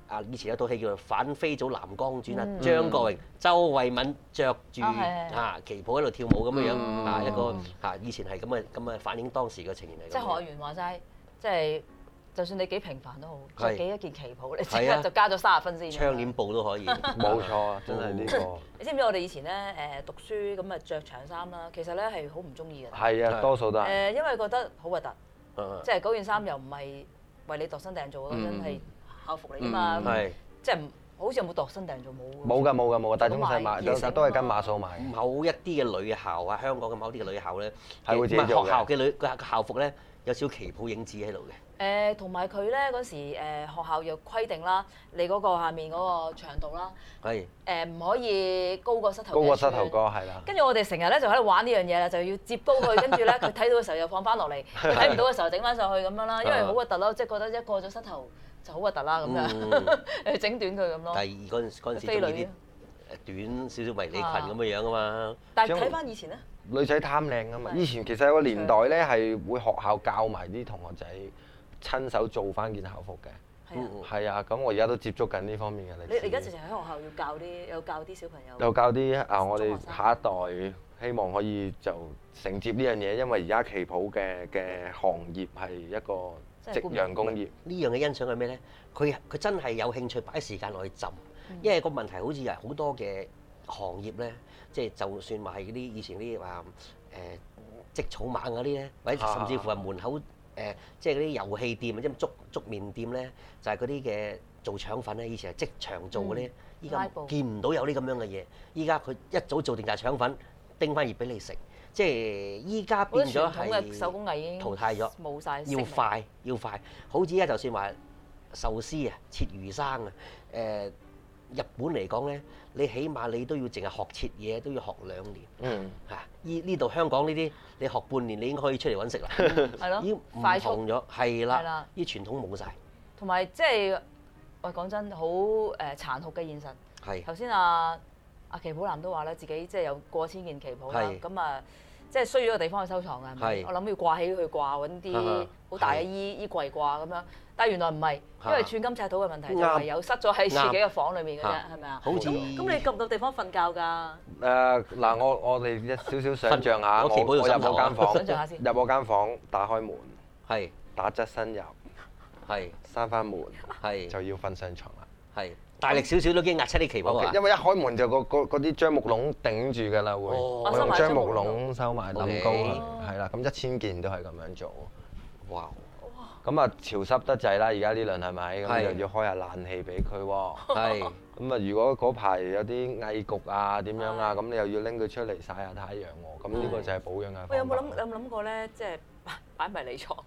以前有套戲叫做《反飛祖南江傳》啊，張國榮、周慧敏着住旗袍喺度跳舞咁樣樣一個以前係咁嘅反映當時嘅情形嚟。 即係學員話齋，即係就算你幾平凡都好，着幾一件旗袍，你即刻就加咗30分先。 窗簾布都可以。 冇錯啊，真係呢個。 你知唔知我哋以前咧讀書咁啊着長衫啦，其實咧係好唔中意嘅。 係啊，多數都係。 因為覺得好核突，即係嗰件衫又唔係為你度身訂做嗰陣係校服嚟㗎嘛，即係好似有冇度身訂做冇？ 冇㗎，大中細買都係跟碼數買。 某一啲嘅女校啊，香港嘅某啲嘅女校咧， 係會自己做嘅。 學校嘅個校服咧有少少旗袍影子喺度嘅。 同埋佢咧嗰時學校又規定啦，你嗰個下面嗰個長度啦，唔可以高過膝頭。高過膝頭哥係啦。跟住我哋成日咧就喺度玩呢樣嘢啦，就要接高佢，跟住咧佢睇到嘅時候又放翻落嚟，佢睇唔到嘅時候整翻上去咁樣啦，因為好核突咯，即係覺得一過咗膝頭就好核突啦咁樣，整短佢咁咯。 第二嗰陣時中意啲短少少迷你裙咁嘅樣啊嘛。 但係睇翻以前咧， 女仔貪靚啊嘛，以前其實有個年代咧係會學校教埋啲同學仔親手做翻件校服嘅。係啊，咁我而家都接觸緊呢方面嘅歷史。 你而家直情喺學校有教啲小朋友。 有教啲我哋下一代希望可以就承接呢樣嘢，因為而家旗袍嘅行業係一個夕陽工業。 呢樣嘅欣賞係咩咧？佢真係有興趣擺時間落去浸，因為個問題好似係好多嘅行業咧，即係就算話係嗰啲以前啲話織草蜢嗰啲咧，或者甚至乎係門口。即係嗰啲遊戲店啊，即係粥麵店咧，就係嗰啲嘅做腸粉咧，以前係即場做嘅咧，依家見唔到有啲咁樣嘅嘢。依家佢一早做定曬腸粉，叮翻熱俾你食。即係依家變咗係手工藝已經淘汰咗， 冇曬。 要快，好似依家就算話壽司啊、切魚生啊，日本嚟講咧，你起碼你都要淨係學切嘢，都要學2年。呢度香港呢啲，你學半年你應該可以出嚟揾食啦。 係咯， 已經唔同咗，係啦，啲傳統冇晒。 同埋即係喂講真，好殘酷嘅現實。係。頭先阿旗袍男都話咧，自己即係有過千件旗袍啦。咁啊，即係需要一個地方去收藏㗎，係咪？我諗要掛起去掛，揾啲好大嘅衣櫃掛咁樣。但係原來唔係，因為寸金尺土嘅問題，就係有塞咗喺自己嘅房裏面嘅啫，係咪啊？ 好似咁你夠唔夠地方瞓覺㗎？ 嗱，我哋一少少想像下，我入我間房，入我間房，打開門，打側身入，閂翻門，就要瞓上床啦。 大力少少都驚壓出啲旗袍啊！ 因為一開門就嗰啲樟木籠頂住㗎啦，會我用樟木籠收埋冧高佢，係啦，咁1000件都係咁樣做。哇！咁啊潮濕得滯啦，而家呢輪係咪？咁又要開下冷氣俾佢喎。咁啊，如果嗰排有啲翳焗啊點樣啊，咁你又要拎佢出嚟曬下太陽喎。咁呢個就係保養嘅方法。 喂，有冇諗過咧？即係擺迷你牀？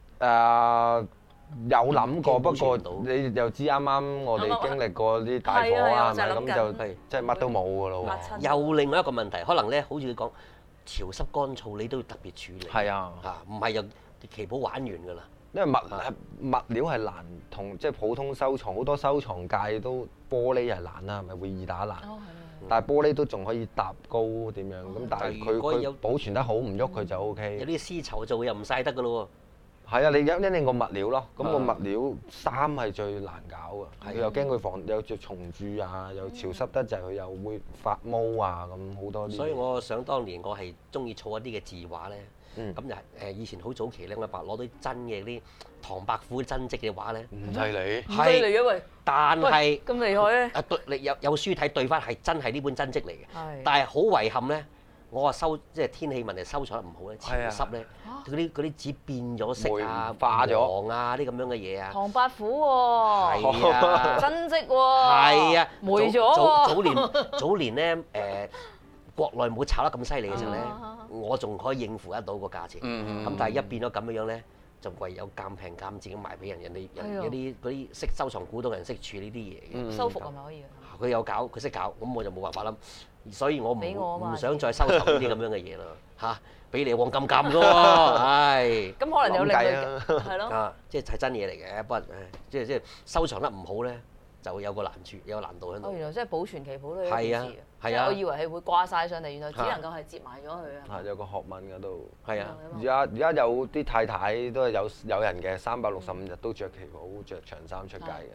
有諗過，不過你又知啱啱我哋經歷過啲大火啊，係咪？咁就即係乜都冇㗎咯喎。 又另外一個問題，可能咧，好似你講潮濕乾燥，你都要特別處理。 係啊， 唔係就旗袍玩完㗎啦。 因為物料係難同即係普通收藏，好多收藏界都玻璃係難啦，係咪會易打爛？但係玻璃都仲可以搭高點樣咁，但係佢保存得好唔喐佢就 O K。 有啲絲綢做又唔曬得㗎咯喎。 係啊，你因應個物料咯，咁個物料衫係最難搞㗎，又驚佢有隻蟲蛀啊，又潮濕得滯佢又會發毛啊，咁好多啲。 所以我想當年我係中意儲一啲嘅字畫咧。咁就以前好早期咧，我阿伯攞到真嘅啲唐伯虎真跡嘅畫咧， 唔犀利， 唔犀利嘅喂， 但係咁厲害咧， 你有書睇對翻係真係呢本真跡嚟嘅，但係好遺憾咧，我話即係天氣問題收藏得唔好咧，潮濕咧，嗰啲紙變咗色啊， 化咗黃啊啲咁樣嘅嘢啊， 唐伯虎喎， 係啊， 真跡喎， 係啊， 霉咗喎， 早年咧國內冇炒得咁犀利嘅時候咧，我仲可以應付得到個價錢。咁但係一變咗咁樣咧，就唯有賤平賤賤咁賣俾人。人哋有啲嗰啲識收藏古董人識處理啲嘢嘅。 修復係咪可以佢有搞，佢識搞，咁我就冇辦法啦。所以我唔想再收藏呢啲咁樣嘅嘢啦。嚇，俾你黃金㗎喎，唉。 咁可能有另類係咯。 即係真嘢嚟嘅，不過即係收藏得唔好咧。就有個難處，有個難度喺度。 原來即係保存旗袍都有一件事嘅。係啊，我以為係會掛晒上嚟，原來只能夠係摺埋咗佢啊。 有個學問㗎都。 係啊。 而家有啲太太都係有人嘅365日都着旗袍、着長衫出街嘅。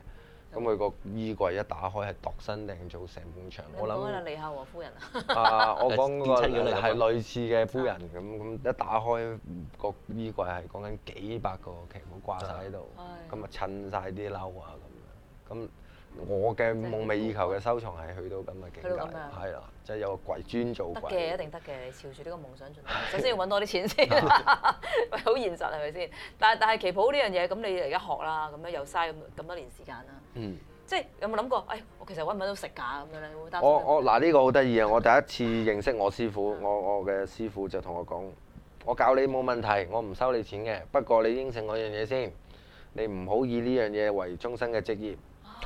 咁佢個衣櫃一打開係度身訂造成埲牆。我諗係李孝和夫人我講嗰個係係類似嘅夫人咁一打開個衣櫃係講緊幾百個旗袍掛晒喺度，咁啊襯晒啲褸啊咁樣。咁我嘅夢寐以求嘅收藏係去到咁嘅境界，係啦，即係有個櫃專做櫃。 得嘅，一定得嘅，你朝住呢個夢想進發。首先要揾多啲錢先，喂，好現實係咪先？但係旗袍呢樣嘢，咁你而家學啦，咁樣又嘥咁多年時間啦。即係有冇諗過？我其實揾唔揾到食㗎咁樣咧？會擔心。 我嗱呢個好得意啊！我第一次認識我師傅，我嘅師傅就同我講：我教你冇問題，我唔收你錢嘅。不過你應承我樣嘢先，你唔好以呢樣嘢為終身嘅職業。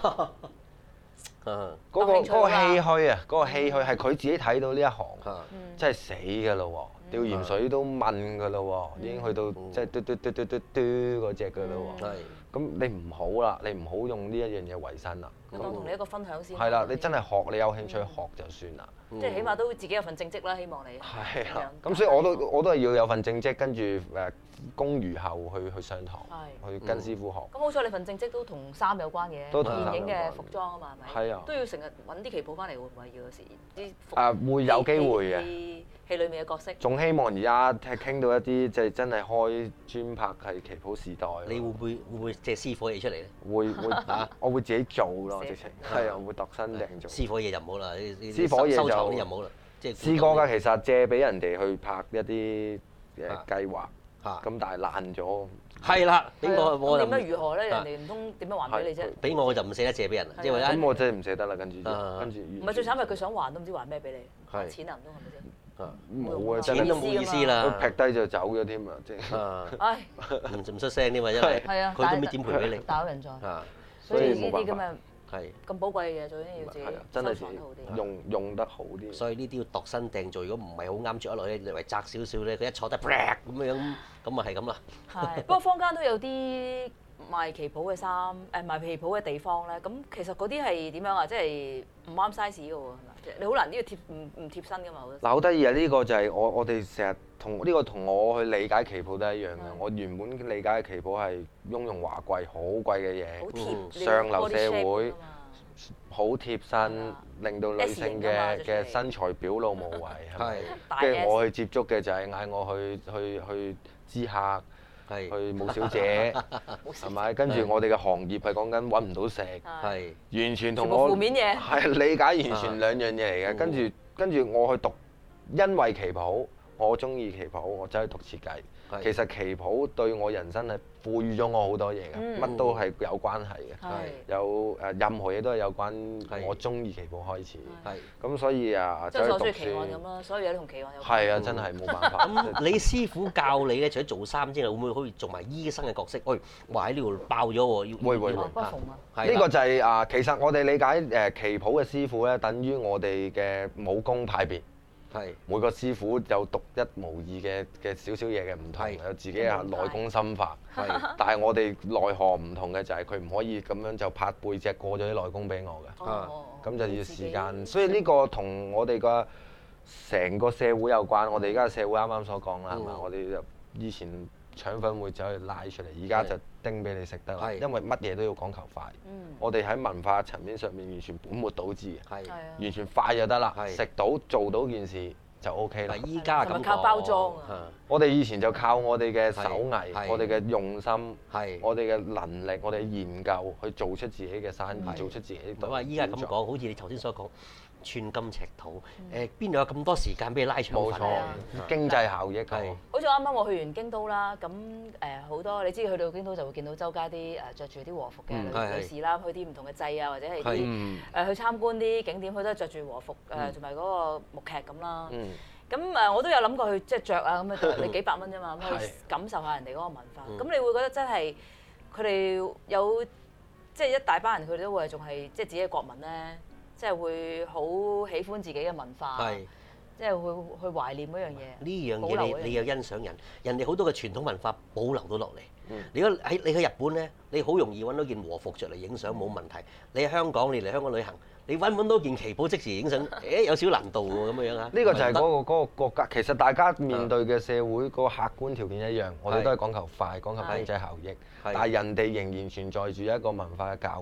嗰個唏噓啊，嗰個唏噓係佢自己睇到呢一行，真係死㗎咯喎！吊鹽水都問㗎咯喎，已經去到即係嘟嗰隻㗎咯喎。咁你唔好啦，你唔好用呢一樣嘢為生啦。 我當同你一個分享先。 係啦，你真係學，你有興趣學就算啦。 即係起碼都自己有份正職啦，希望你。 係啦，咁所以我都係要有份正職，跟住公餘後去上堂，去跟師傅學。 咁好彩你份正職都同衫有關嘅，電影嘅服裝啊嘛，係咪？係啊。都要成日揾啲旗袍翻嚟，會唔會要有時啲服？ 會有機會嘅。 戲裏面嘅角色。 仲希望而家傾到一啲即係真係開專拍係旗袍時代。 你會唔會借私伙嘢出嚟咧？ 會我會自己做咯，直情係啊，會度身訂做。 私伙嘢就唔好啦， 私伙嘢收藏啲就唔好啦。即係試過㗎，其實借俾人哋去拍一啲計劃，咁但係爛咗。 係啦，俾我點樣如何咧？人哋唔通點樣還俾你啫？ 俾我就唔捨得借俾人，因為咁我真係唔捨得啦，跟住。 唔係最慘係佢想還都唔知還咩俾你，錢啊唔通係咪先？ 冇啊， 錢都冇意思啦， 劈低就走咗添啊！即係唔出聲添嘛，因為佢都唔知點賠俾你。 大有人在，所以呢啲咁嘅係咁寶貴嘅嘢，最緊要自己真係收藏得好啲， 用得好啲。 所以呢啲要度身訂造，如果唔係好啱着得落咧，略為窄少少咧，佢一坐低咁樣，咁啊係咁啦。 係，不過坊間都有啲賣旗袍嘅衫，賣旗袍嘅地方咧，咁其實嗰啲係點樣啊？即係唔啱 size 嘅喎，係咪？你好難呢個貼唔貼身㗎嘛？ 嗱，好得意啊！呢個就係我哋成日同呢個同我去理解旗袍都係一樣嘅。我原本理解嘅旗袍係雍容華貴、好貴嘅嘢，上流社會，好貼身，令到女性嘅身材表露無遺，係咪？跟住我去接觸嘅就係嗌我去知客。去舞小姐，係咪？跟住我哋嘅行業係講緊揾唔到食，係完全同我負面嘢係理解完全兩樣嘢嚟嘅。跟住我去讀，因為旗袍，我中意旗袍，我走去讀設計。其實旗袍對我人生係賦予咗我好多嘢嘅，乜都係有關係嘅，有任何嘢都係有關我中意旗袍開始。咁所以即係我中意奇案咁啦，所有嘢都同奇案有關。 係啊，真係冇辦法。 咁你師傅教你咧，除咗做衫之外，會唔會可以做埋醫生嘅角色？喂，話喺呢度爆咗喎， 會。 不縫啊！ 呢個就係其實我哋理解旗袍嘅師傅咧，等於我哋嘅武功派別。每個師傅有獨一無二嘅少少嘢嘅唔同，有自己嘅內功心法。但係我哋內行唔同嘅就係佢唔可以咁樣就拍背脊過咗啲內功俾我嘅。咁就要時間。所以呢個同我哋個成個社會有關。我哋而家嘅社會啱啱所講啦，係嘛？我哋以前腸粉會走去拉出嚟，而家就叮俾你食得啦。因為乜嘢都要講求快。我哋喺文化層面上面完全本末倒置嘅，完全快就得啦，食到做到件事就 OK 啦。 依家咁靠包裝啊！ 我哋以前就靠我哋嘅手藝，我哋嘅用心，我哋嘅能力，我哋嘅研究去做出自己嘅生意，做出自己。 唔係話依家咁講，好似你頭先所講。寸金尺土，邊度有咁多時間俾你拉長冇錯，經濟效益係。 好似啱啱我去完京都啦，咁好多你知去到京都就會見到周街啲著住啲和服嘅女士啦，去啲唔同嘅祭啊，或者係啲去參觀啲景點，佢都係著住和服同埋嗰個木屐咁啦。咁我都有諗過去即係著啊，咁樣你幾百蚊啫嘛，咁去感受下人哋嗰個文化。咁你會覺得真係佢哋有即係一大班人，佢哋都會仲係即係自己嘅國民咧。即係會好喜歡自己嘅文化，即係會去懷念嗰樣嘢。 呢樣嘢你又欣賞人哋好多嘅傳統文化保留到落嚟。如果你去日本咧，你好容易揾到件和服着嚟影相冇問題。你喺香港，你嚟香港旅行，你揾到件旗袍即時影相，有少少難度喎咁樣啊。 呢個就係嗰個國家，其實大家面對嘅社會個客觀條件一樣，我哋都係講求快，講求經濟效益，但係人哋仍然存在住一個文化嘅教育。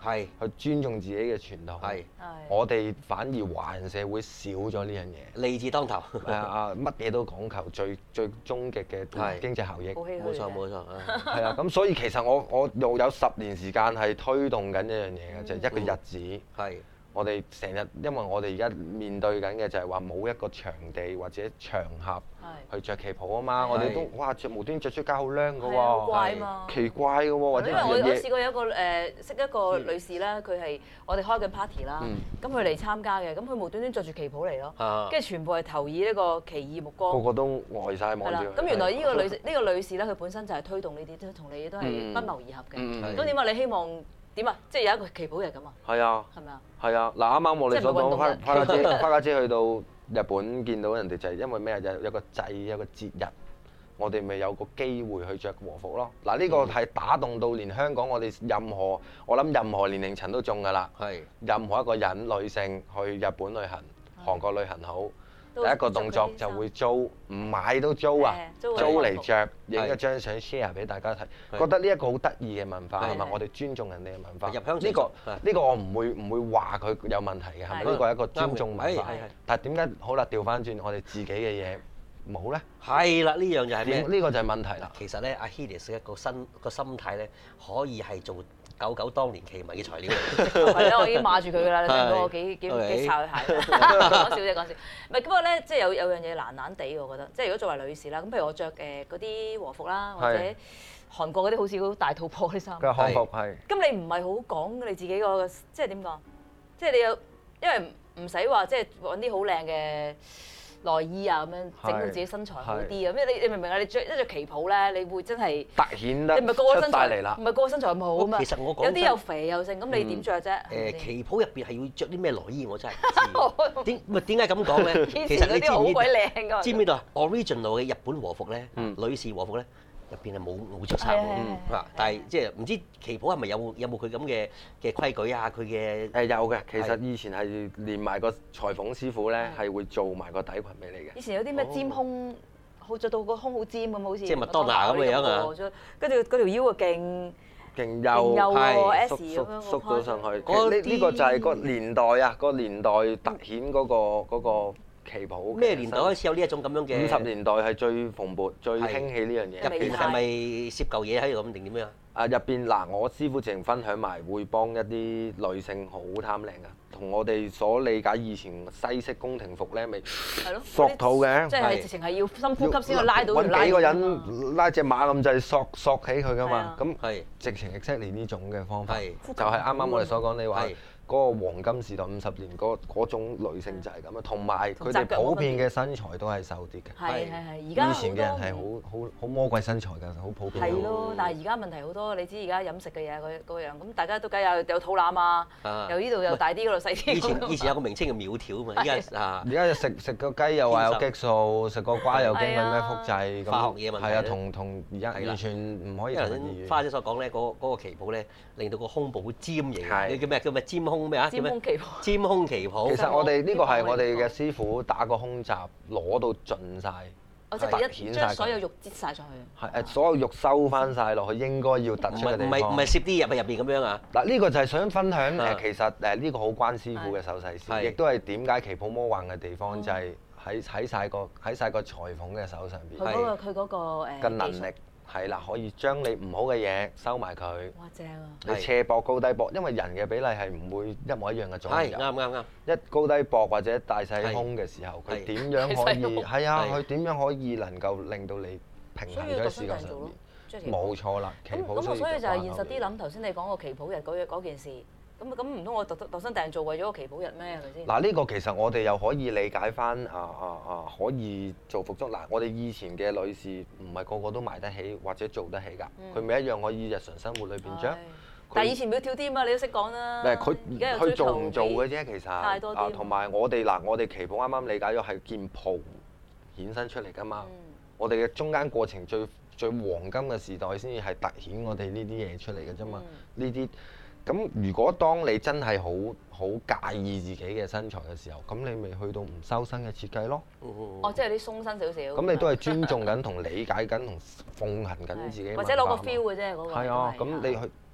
係去尊重自己嘅傳統。 係， 我哋反而華人社會少咗呢樣嘢。 利字當頭。 乜嘢都講求最終極嘅經濟效益。 冇錯冇錯。 係啊，咁所以其實我又有10年時間係推動緊一樣嘢嘅，就係一個日子。 係。 我哋成日，因為我哋而家面對緊嘅就係話冇一個場地或者場合去着旗袍啊嘛，我哋都哇無端着出街好靚㗎喎， 好怪嘛， 奇怪㗎喎，或者因為我試過有一個識一個女士啦，佢係我哋開緊 party 啦，咁佢嚟參加嘅，咁佢無端端着住旗袍嚟咯，跟住全部係投以呢個奇異目光， 個個都呆曬望住。 咁原來呢個女士咧，佢本身就係推動呢啲，都同你都係不謀而合嘅。咁點解你希望？點啊？即係有一個旗袍日咁啊？ 係啊。 係咪啊？ 係啊！嗱，啱啱我哋所講花家姐去到日本見到人哋就係因為咩啊？就係一個祭一個節日，我哋咪有個機會去着和服咯。嗱，呢個係打動到連香港我哋我諗任何年齡層都中㗎啦。係。任何一個人女性去日本旅行、韓國旅行好。第一個動作就會租，唔買都租啊！租嚟着，影一張相 share 俾大家睇，覺得呢一個好得意嘅文化係咪？我哋尊重人哋嘅文化。呢個我唔會話佢有問題嘅，係咪？呢個係一個尊重文化。但係點解好啦？調翻轉我哋自己嘅嘢冇咧？ 係啦，呢樣就係咩？ 呢個就係問題啦。 其實咧，阿 Helios 個心態咧，可以係做99當年奇迷嘅材料。 係啊，我已經罵住佢㗎啦，你睇到我幾擦佢鞋。講笑啫，講笑。唔係，不過咧，即係有樣嘢難難地，我覺得。即係如果作為女士啦，咁譬如我着嗰啲和服啦，或者韓國嗰啲好似好大肚婆啲衫。 嘅漢服係。咁你唔係好講你自己個，即係點講？即係你有，因為唔使話即係揾啲好靚嘅內衣啊，咁樣整到自己身材好啲啊！因為你明唔明啊？你着旗袍咧，你會真係突顯得你唔係個個身材嚟啦， 唔係個個身材咁好啊嘛。 其實我講有啲又肥又剩，咁你點着啫？ 旗袍入邊係要着啲咩內衣？我真係唔知。點解咁講咧？其實你知唔知？ 好鬼靚㗎！ 知唔知道啊？Original 嘅日本和服咧，女士和服咧。入邊係冇着衫喎，但係即係唔知旗袍係咪有冇佢咁嘅規矩啊？佢嘅有嘅，其實以前係連埋個裁縫師傅咧係會做埋個底裙俾你嘅。 以前有啲咩尖胸，好着到個胸好尖咁，好似即係麥當娜咁嘅樣啊！ 跟住嗰條腰啊勁幼喎， 縮到上去。呢個就係個年代啊，個年代突顯嗰個。旗袍咩年代開始有呢一種咁樣嘅 ？50年代係最蓬勃、最興起呢樣嘢。 入邊係咪攝舊嘢喺度咁定點樣啊？ 入邊嗱，我師傅淨分享埋會幫一啲女性好貪靚噶，同我哋所理解以前西式宮廷服咧，咪索肚嘅， 即係直情係要深呼吸先可以拉到。 揾幾個人拉隻馬咁滯索起佢噶嘛，咁直情 exactly 呢種嘅方法，就係啱啱我哋所講你話。嗰個黃金時代50年嗰種女性就係咁啊，同埋佢哋普遍嘅身材都係瘦啲嘅。 係，而家以前嘅人係好魔鬼身材㗎，好普遍。 係咯，但係而家問題好多，你知而家飲食嘅嘢嗰樣，咁大家都梗係有肚腩啊，由呢度又大啲，嗰度細啲。 以前有個名稱叫苗條啊嘛，而家食個雞又話有激素，食個瓜又驚佢咩複製咁。 化學嘢問題。 係啊，同而家完全唔可以同意。 花姐所講咧，嗰個旗袍咧，令到個胸部好尖型。係。叫咩尖胸咩啊？ 尖胸旗袍。 尖胸旗袍。 其實我哋呢個係我哋嘅師傅打個胸閘攞到盡曬， 即係將所有肉擠晒上去。 係所有肉收翻晒落去，應該要突出嘅地方。 唔係攝啲入邊咁樣啊？ 嗱，呢個就係想分享其實呢個好關師傅嘅手勢事，亦都係點解旗袍魔幻嘅地方，就係喺晒個裁縫嘅手上邊。 佢嗰個嘅能力。係啦，可以將你唔好嘅嘢收埋佢。 哇，正啊！ 你斜膊高低膊，因為人嘅比例係唔會一模一樣嘅左右。 係啱。 一高低膊或者大細胸嘅時候，佢點樣可以？係啊，佢點樣可以能夠令到你平衡咗喺視覺上面？冇錯啦，旗袍咁所以就係現實啲諗。頭先你講個旗袍日嗰件事。咁唔通我度身訂做為咗個旗袍日咩？係咪先？ 嗱，呢個其實我哋又可以理解翻可以做服裝。嗱，我哋以前嘅女士唔係個個都買得起或者做得起㗎，佢咪一樣可以日常生活裏邊着。 但係以前苗條啲嘛，你都識講啦。 佢做唔做嘅啫，其實。 太多啲。 同埋我哋旗袍啱啱理解咗係件袍衍生出嚟㗎嘛。我哋嘅中間過程最黃金嘅時代先至係突顯我哋呢啲嘢出嚟嘅啫嘛。呢啲。咁如果當你真係好介意自己嘅身材嘅時候，咁你咪去到唔修身嘅設計咯。 哦，即係啲鬆身少少。 咁你都係尊重緊同理解緊同奉行緊自己。 或者攞個 feel 嘅啫嗰個。 係啊，咁你去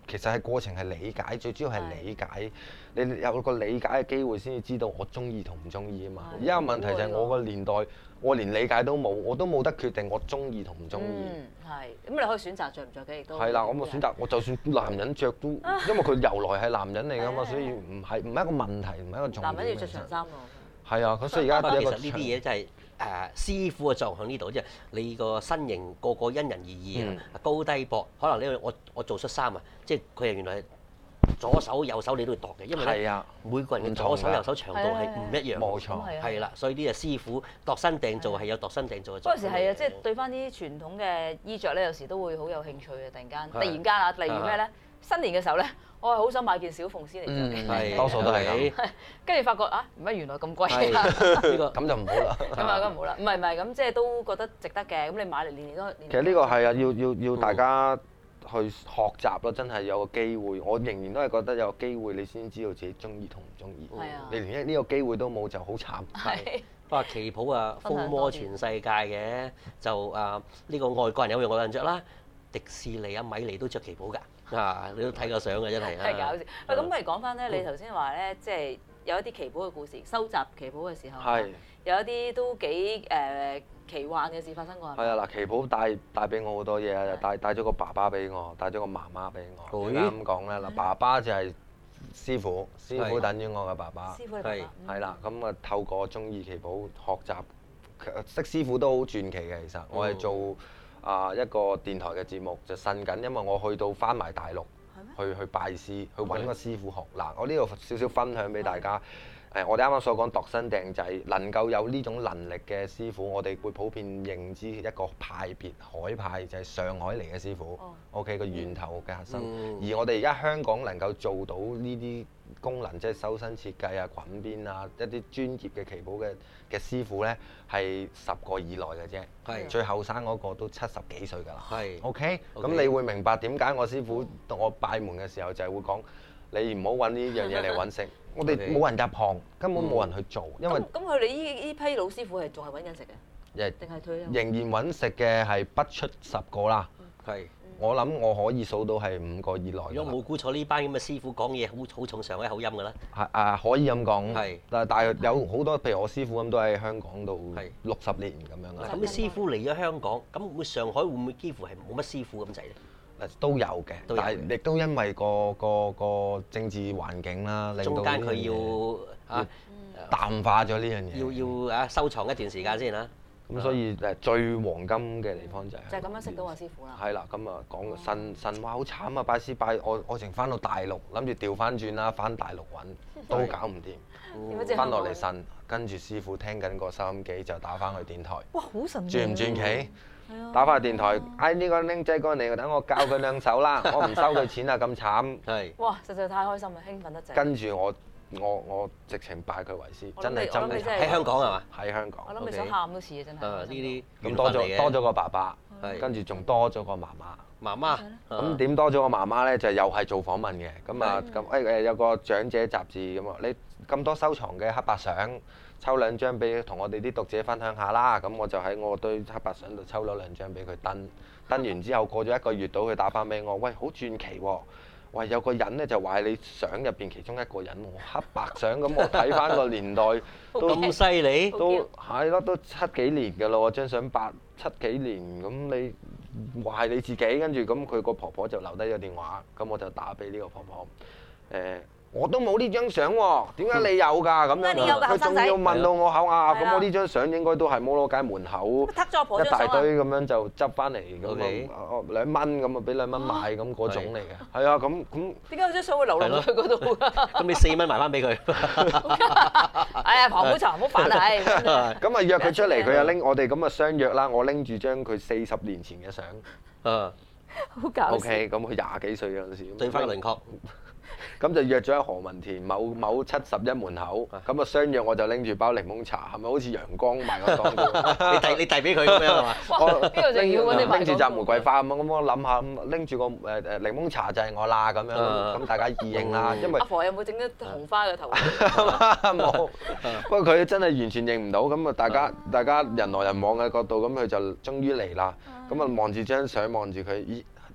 其實係過程係理解，最主要係理解。你有個理解嘅機會先至知道我中意同唔中意啊嘛。而家問題就係我個年代，我連理解都冇，我都冇得決定我中意同唔中意。 係，咁你可以選擇着唔着嘅亦都。 係啦，我咪選擇，我就算男人着都，因為佢由來係男人嚟㗎嘛，所以唔係一個問題，唔係一個重點。 男人要着長衫喎。 係啊，咁所以而家其實呢啲嘢真係師傅嘅作用喺呢度，即係你個身形個個因人而異啊，高低膊，可能呢我做恤衫啊，即係佢係原來係左手右手你都要度嘅，因為咧每個人嘅左手右手長度係唔一樣。 冇錯， 係啦，所以呢個師傅度身訂造係有度身訂造嘅作用。 嗰陣時係啊，即係對翻啲傳統嘅衣着咧，有時都會好有興趣嘅。突然間啊，例如咩咧？新年嘅時候咧，我係好想買件小鳳絲嚟着嘅， 多數都係咁。 跟住發覺啊，唔係原來咁貴啊！ 呢個咁就唔好啦。 咁啊，咁唔好啦。唔係咁，即係都覺得值得嘅。咁你買嚟年年都。 其實呢個係啊，要大家去學習咯，真係有個機會。我仍然都係覺得有個機會，你先知道自己中意同唔中意。 係啊。 你連呢個機會都冇就好慘。 係。 不過旗袍啊，風靡全世界嘅，就呢個外國人有用外國人着啦，迪士尼啊、米妮都着旗袍㗎。你都睇過相嘅真係。 係搞笑。喂，咁不如講翻咧，你頭先話咧，即係有一啲旗袍嘅故事，收集旗袍嘅時候，有一啲都幾奇幻嘅事發生過。係啊，嗱，旗袍帶俾我好多嘢啊，帶咗個爸爸俾我，帶咗個媽媽俾我。點解咁講咧？嗱，爸爸就係師傅，師傅等於我嘅爸爸。 師傅係。 係啦，咁啊透過中意旗袍學習，識師傅都好傳奇嘅。其實我係做一個電台嘅節目就呻緊，因為我去到翻埋大陸，去拜師，去揾個師傅學。嗱，我呢度少少分享俾大家。我哋啱啱所講度身訂製，能夠有呢種能力嘅師傅，我哋會普遍認知一個派別，海派就係上海嚟嘅師傅。OK， 個源頭嘅核心。而我哋而家香港能夠做到呢啲功能，即係修身設計啊、滾邊啊，一啲專業嘅旗袍嘅師傅咧，係10個以內嘅啫。係。最後生嗰個都70幾歲㗎啦。係。OK，咁你會明白點解我師傅同我拜門嘅時候就係會講，你唔好揾呢樣嘢嚟揾食。我哋冇人入行，根本冇人去做，因為咁佢哋呢批老師傅係仲係揾緊食嘅，定係退休？ 仍然揾食嘅係不出10個啦。係，我諗我可以數到係5個以內。 如果冇估錯呢班咁嘅師傅講嘢好重上海口音㗎啦。 係可以咁講。係。但係有好多譬如我師傅咁都喺香港度60年咁樣啦。 咁啲師傅嚟咗香港，咁會上海會唔會幾乎係冇乜師傅咁滯咧？ 都有嘅，但係亦都因為個政治環境啦，令到中間佢要淡化咗呢樣嘢， 要收藏一段時間先啦。 咁所以最黃金嘅地方就係咁樣識到我師傅啦。 係啦，咁啊講神話好慘啊！拜師拜我成翻到大陸，諗住調翻轉啦，翻大陸揾都搞唔掂，翻落嚟神，跟住師傅聽緊個收音機就打翻去電台。 哇！好神奇。 傳唔傳奇？打翻去電台，呢個僆仔過嚟，等我教佢兩手啦，我唔收佢錢啊，咁慘。係。哇！實在太開心啦，興奮得滯。跟住我直情拜佢為師，真係喺香港係嘛？ 喺香港。 我諗你想喊都似啊，真係。 呢啲咁多咗個爸爸，跟住仲多咗個媽媽。 媽媽。 咁點多咗個媽媽咧？就又係做訪問嘅。咁啊咁有個長者雜誌咁啊，你咁多收藏嘅黑白相。抽2張俾同我哋啲讀者分享下啦，咁我就喺我堆黑白相度抽咗2張俾佢登完之後，過咗1個月到，佢打翻俾我，喂，好傳奇喎！喂，有個人咧就話係你相入邊其中一個人喎，黑白相咁，我睇翻個年代都咁犀利， 都係咯，都7幾年㗎咯喎，張相7幾年，咁你話係你自己，跟住咁佢個婆婆就留低咗電話，咁我就打俾呢個婆婆，我都冇呢張相喎，點解你有㗎？咁樣佢仲要問到我口啞，咁我呢張相應該都係摩羅街門口一大堆咁樣就執翻嚟咁啊，2蚊咁啊，俾2蚊買咁嗰種嚟嘅。係啊，咁點解有張相會流落去嗰度㗎？ 咁你4蚊埋翻俾佢。 哎呀，旁觀場唔好煩啊！ 咁啊約佢出嚟，佢又拎我哋咁啊相約啦，我拎住張佢40年前嘅相。 好搞笑。 OK，咁佢20幾歲嗰陣時。 對翻個輪廓。 咁就約咗喺何文田某71門口，咁啊相約我就拎住包檸檬茶，係咪好似陽光賣個檔咁？ 你遞俾佢咁樣係嘛？ 我拎住紮玫瑰花咁我諗下拎住個檸檬茶就係我啦咁樣，咁大家意認啦。因為阿婆有冇整啲紅花嘅頭？ 冇，不過佢真係完全認唔到，咁啊大家人來人往嘅角度，咁佢就終於嚟啦。咁啊望住張相望住佢，咦？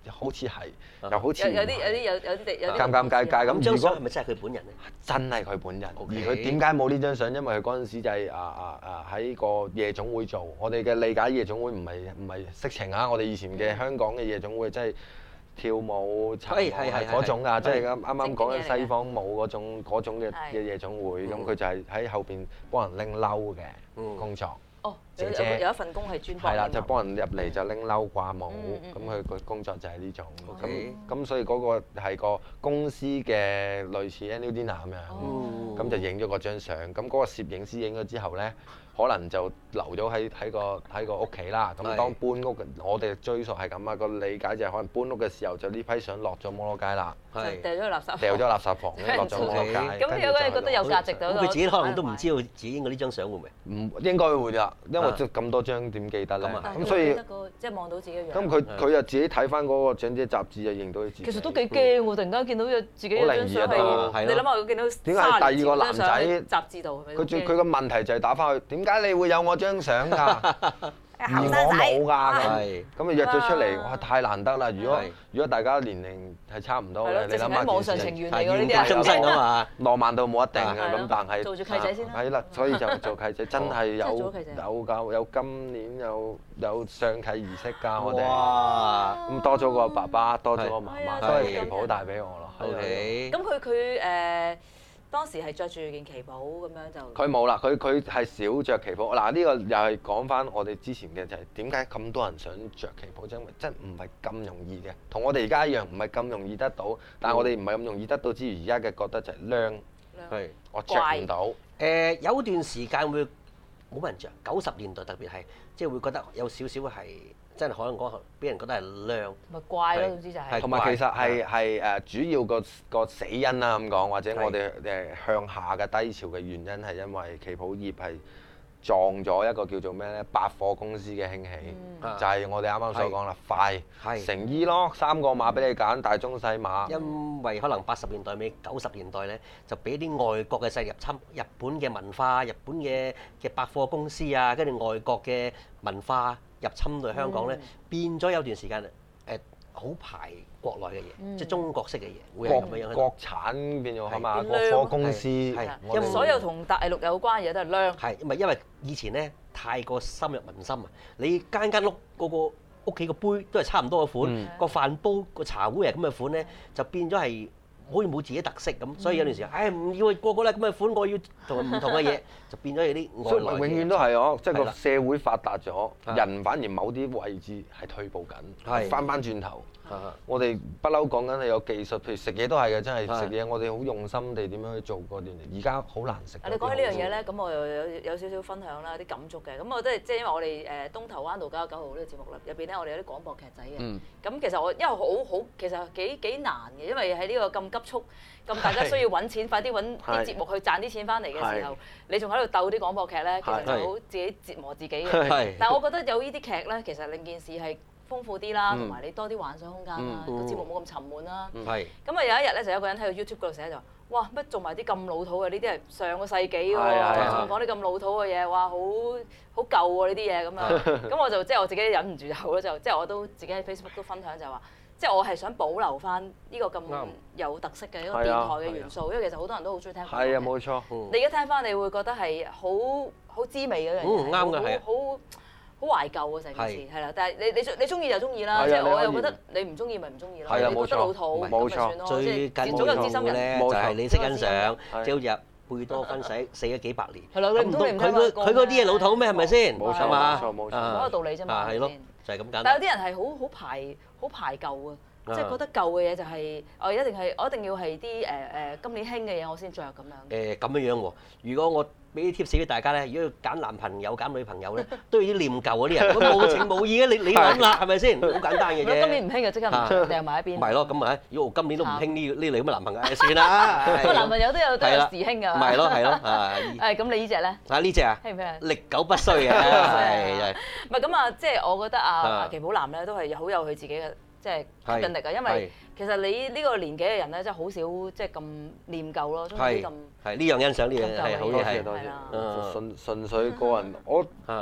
好似係，又好似有啲尷尬咁。 咁張如果相係咪真係佢本人咧？ 真係佢本人， OK 而佢點解冇呢張相？因為佢嗰陣時就係喺個夜總會做。我哋嘅理解夜總會唔係色情啊！我哋以前嘅香港嘅夜總會真係跳舞、茶舞係嗰種㗎，即係啱啱講緊西方舞嗰種嘅夜總會。咁佢就係喺後邊幫人拎褸嘅工作。 哦， 姐姐有一份工係專幫。 係啦，就幫人入嚟就拎褸掛帽，咁佢個工作就係呢種。咁所以嗰個係個公司嘅類似 annual dinner 咁樣，咁就影咗嗰張相。咁嗰個攝影師影咗之後咧，可能就留咗喺個屋企啦。咁當搬屋，我哋追溯係咁啊，個理解就係可能搬屋嘅時候就呢批相落咗摩羅街啦， 掉咗去垃圾。 掉咗垃圾房，落咗摩羅街。 咁有個人覺得有價值到。 佢自己可能都唔知道自己影過呢張相會唔會？ 唔應該會㗎，因為咁多張點記得咧？咁所以即係望到自己嘅樣。 咁佢又自己睇翻嗰個長者雜誌，就認到佢自己。 其實都幾驚喎！突然間見到有自己有張相係，你諗下佢見到點解係第二個男仔雜誌度？ 佢個問題就係打翻去，點解你會有我張相㗎？而我冇㗎，咁啊約咗出嚟，哇太難得啦！如果大家年齡係差唔多嘅，你諗下網上情緣嚟㗎呢啲係終身啊嘛， 浪漫到冇一定嘅咁，但係做住契仔先啦。 係啦，所以就做契仔，真係有今年有上契儀式㗎，我哋咁多咗個爸爸，多咗個媽媽，都係旗袍帶俾我咯。 OK。 咁佢當時係着住件旗袍咁樣就。佢冇啦，佢係少着旗袍。嗱呢個又係講翻我哋之前嘅就係點解咁多人想着旗袍，因為真唔係咁容易嘅，同我哋而家一樣，唔係咁容易得到。但係我哋唔係咁容易得到之餘，而家嘅覺得就係靚，係我着唔到。 有段時間會冇乜人着，90年代特別係即係會覺得有少少係。真係可能講俾人覺得係靚， 咪怪咯，總之就係。 同埋其實係主要個死因啦咁講，或者我哋向下嘅低潮嘅原因係因為旗袍業係撞咗一個叫做咩咧百貨公司嘅興起，就係我哋啱啱所講啦，快成衣咯，3個碼俾你揀，大中細碼。 因為可能80年代尾90年代咧，就俾啲外國嘅勢力入侵，日本嘅文化、日本嘅百貨公司啊，跟住外國嘅文化。入侵到香港咧，變咗有段時間好排國內嘅嘢，即係中國式嘅嘢，會係咁樣樣。國產變咗係嘛？國貨公司係， 因為所有同大陸有關嘅嘢都係靚。 係，唔係因為以前咧太過深入民心啊！你間屋個屋企個杯都係差唔多嘅款，個飯煲個茶壺係咁嘅款咧，就變咗係。好似冇自己特色咁，所以有段時間，唔要個個咧咁嘅款，我要同唔同嘅嘢，就變咗有啲外來嘅。 所以永遠都係哦，即係個社會發達咗，人反而某啲位置係退步緊，翻轉頭。我哋不嬲講緊係有技術，譬如食嘢都係嘅，真係食嘢我哋好用心地點樣去做嗰段嘢，而家好難食。 你講起呢樣嘢咧，咁我又有少少分享啦，啲感觸嘅。咁我即係因為我哋東頭灣道99號呢個節目啦，入邊咧我哋有啲廣播劇仔嘅。咁其實我因為好其實幾難嘅，因為喺呢個咁急速、咁大家需要揾錢，快啲揾啲節目去賺啲錢翻嚟嘅時候，你仲喺度鬥啲廣播劇咧，其實就好自己折磨自己嘅。但係我覺得有呢啲劇咧，其實令件事係豐富啲啦，同埋你多啲幻想空間啦，個節目冇咁沉悶啦。咁啊有一日咧，就有個人喺個 YouTube 嗰度寫就話：哇，乜做埋啲咁老土嘅？呢啲係上個世紀喎，仲講啲咁老土嘅嘢，哇，好舊喎呢啲嘢咁樣。咁我就即係我自己忍唔住就好啦，就即係我都自己喺 Facebook 都分享就話，即係我係想保留翻呢個咁有特色嘅一個電台嘅元素，因為其實好多人都好中意聽。 係啊，冇錯。 你而家聽翻，你會覺得係好滋味嗰樣嘢， 啱嘅係。 好懷舊啊！成件事係啦，但係你中意就中意啦，即係我又覺得你唔中意咪唔中意咯，你覺得老土咁咪算咯。 最緊要咧就係你識欣賞，即係好似貝多芬死咗幾百年，咁佢嗰啲嘢老土咩？係咪先？ 冇錯嘛，冇錯， 嗰個道理啫嘛。 係咯，就係咁簡單。 但有啲人係好排舊啊，即係覺得舊嘅嘢就係我一定要係啲今年興嘅嘢我先着咁樣。 咁樣喎，如果我俾啲 tips 俾大家咧，如果要揀男朋友揀女朋友咧，都要啲念舊嗰啲人，冇情冇義嘅，你諗啦，係咪先？好簡單嘅啫。 今年唔興嘅即刻掟埋一邊。 唔係咯，咁咪如果今年都唔興呢類咁嘅男朋友，算啦。 個男朋友都有時興㗎。 咪係咯， 咁你呢隻咧？ 呢隻啊？ 興唔興啊？ 歷久不衰嘅，係。 唔係咁啊，即係我覺得旗袍男咧都係好有佢自己嘅即係吸引力啊，因為其實你呢個年紀嘅人咧，真係好少即係咁念舊咯，中意啲咁。係呢樣欣賞呢樣係好嘢係。 純粹個人，我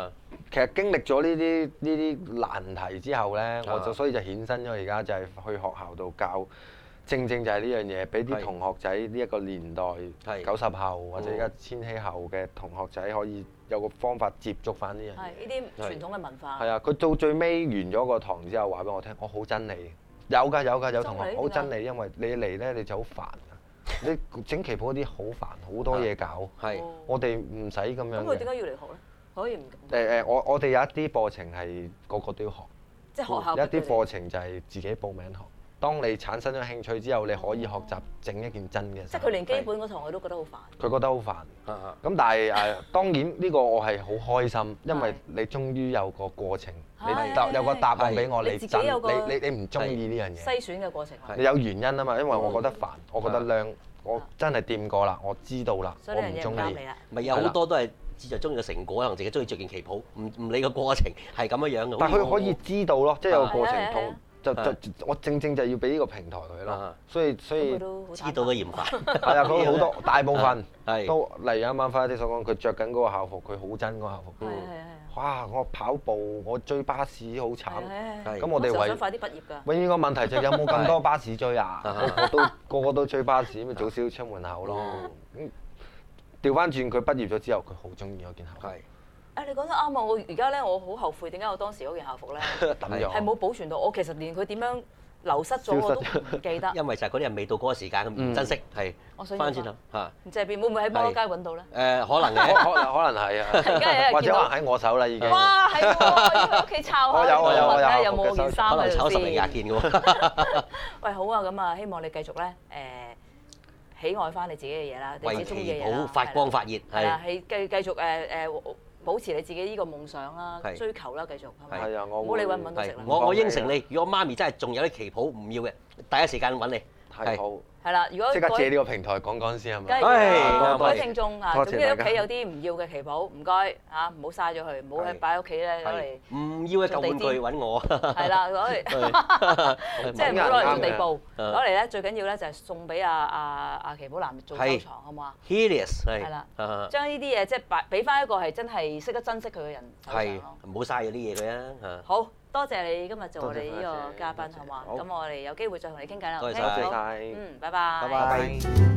其實經歷咗呢啲難題之後咧，我就所以就衍生咗而家就係去學校度教，正就係呢樣嘢，俾啲同學仔呢一個年代90後或者而家千禧後嘅同學仔可以有個方法接觸翻呢樣嘢。 係呢啲傳統嘅文化。 係啊，佢到最尾完咗個堂之後話俾我聽，我好憎你。有同學好憎你，因為你嚟咧你就好煩。你整旗袍嗰啲好煩，好多嘢搞。係。我哋唔使咁樣。 咁佢點解要嚟學咧？可以唔？ 我哋有一啲課程係個個都要學。 即係學校。 一啲課程就係自己報名學。當你產生咗興趣之後，你可以學習整一件真嘅。 即係佢連基本嗰堂佢都覺得好煩。 佢覺得好煩。咁但係當然呢個我係好開心，因為你終於有個過程，你有個答案俾我，你唔中意呢樣嘢。 篩選嘅過程。 你有原因啊嘛，因為我覺得煩，我覺得靚，我真係掂過啦，我知道啦，我唔中意。 咪有好多都係自就中意個成果，可能自己中意着件旗袍，唔理個過程係咁樣嘅。 但係佢可以知道咯，即係有個過程同。我正就要俾呢個平台佢咯，所以知道都嫌煩。 係啊，佢好多大部分都例如啱啱花姐所講，佢着緊嗰個校服，佢好憎嗰個校服。哇！我跑步，我追巴士好慘。咁我哋想快啲畢業㗎。 永遠個問題就係有冇咁多巴士追啊？個個都追巴士，咪早少出門口咯。調翻轉佢畢業咗之後，佢好中意嗰件校服。 你講得啱啊！我而家咧，我好後悔點解我當時嗰件校服咧係冇保存到。我其實連佢點樣流失咗我都唔記得。 因為就係嗰啲人未到嗰個時間，唔珍惜係。 我想翻轉頭嚇。 唔知喺邊，會唔會喺摩羅街揾到咧？ 可能嘅， 可能係啊。或者可能喺我手啦已經。 哇！係喎，要喺屋企抄下。 我有。 有冇件衫可能抄10零20件嘅喎。 喂，好啊，咁啊，希望你繼續咧喜愛翻你自己嘅嘢啦，你自己中意嘅嘢啦。 為旗袍發光發熱。 係啦，係繼續保持你自己呢個夢想啦，追求啦，繼續係咪？ 係啊， 唔好你揾唔揾到食啦。 我應承你，如果媽咪真係仲有啲旗袍唔要嘅，第一時間揾你。 係好。 係啦，如果即刻借呢個平台講先係咪？ 梗係各位聽眾啊，總之你屋企有啲唔要嘅旗袍，唔該嚇，唔好嘥咗佢，唔好喺擺喺屋企咧攞嚟。 唔要嘅舊玩具揾我。 係啦，攞嚟即係唔好攞嚟做地布，攞嚟咧最緊要咧就係送俾阿旗袍男做收藏，好唔好啊 ？Helios 係啦，將呢啲嘢即係俾翻一個係真係識得珍惜佢嘅人手上咯。 唔好嘥咗啲嘢佢啊！ 好多謝你今日做我哋呢個嘉賓，好嘛？咁我哋有機會再同你傾偈啦。 多謝晒。 拜拜。 拜拜。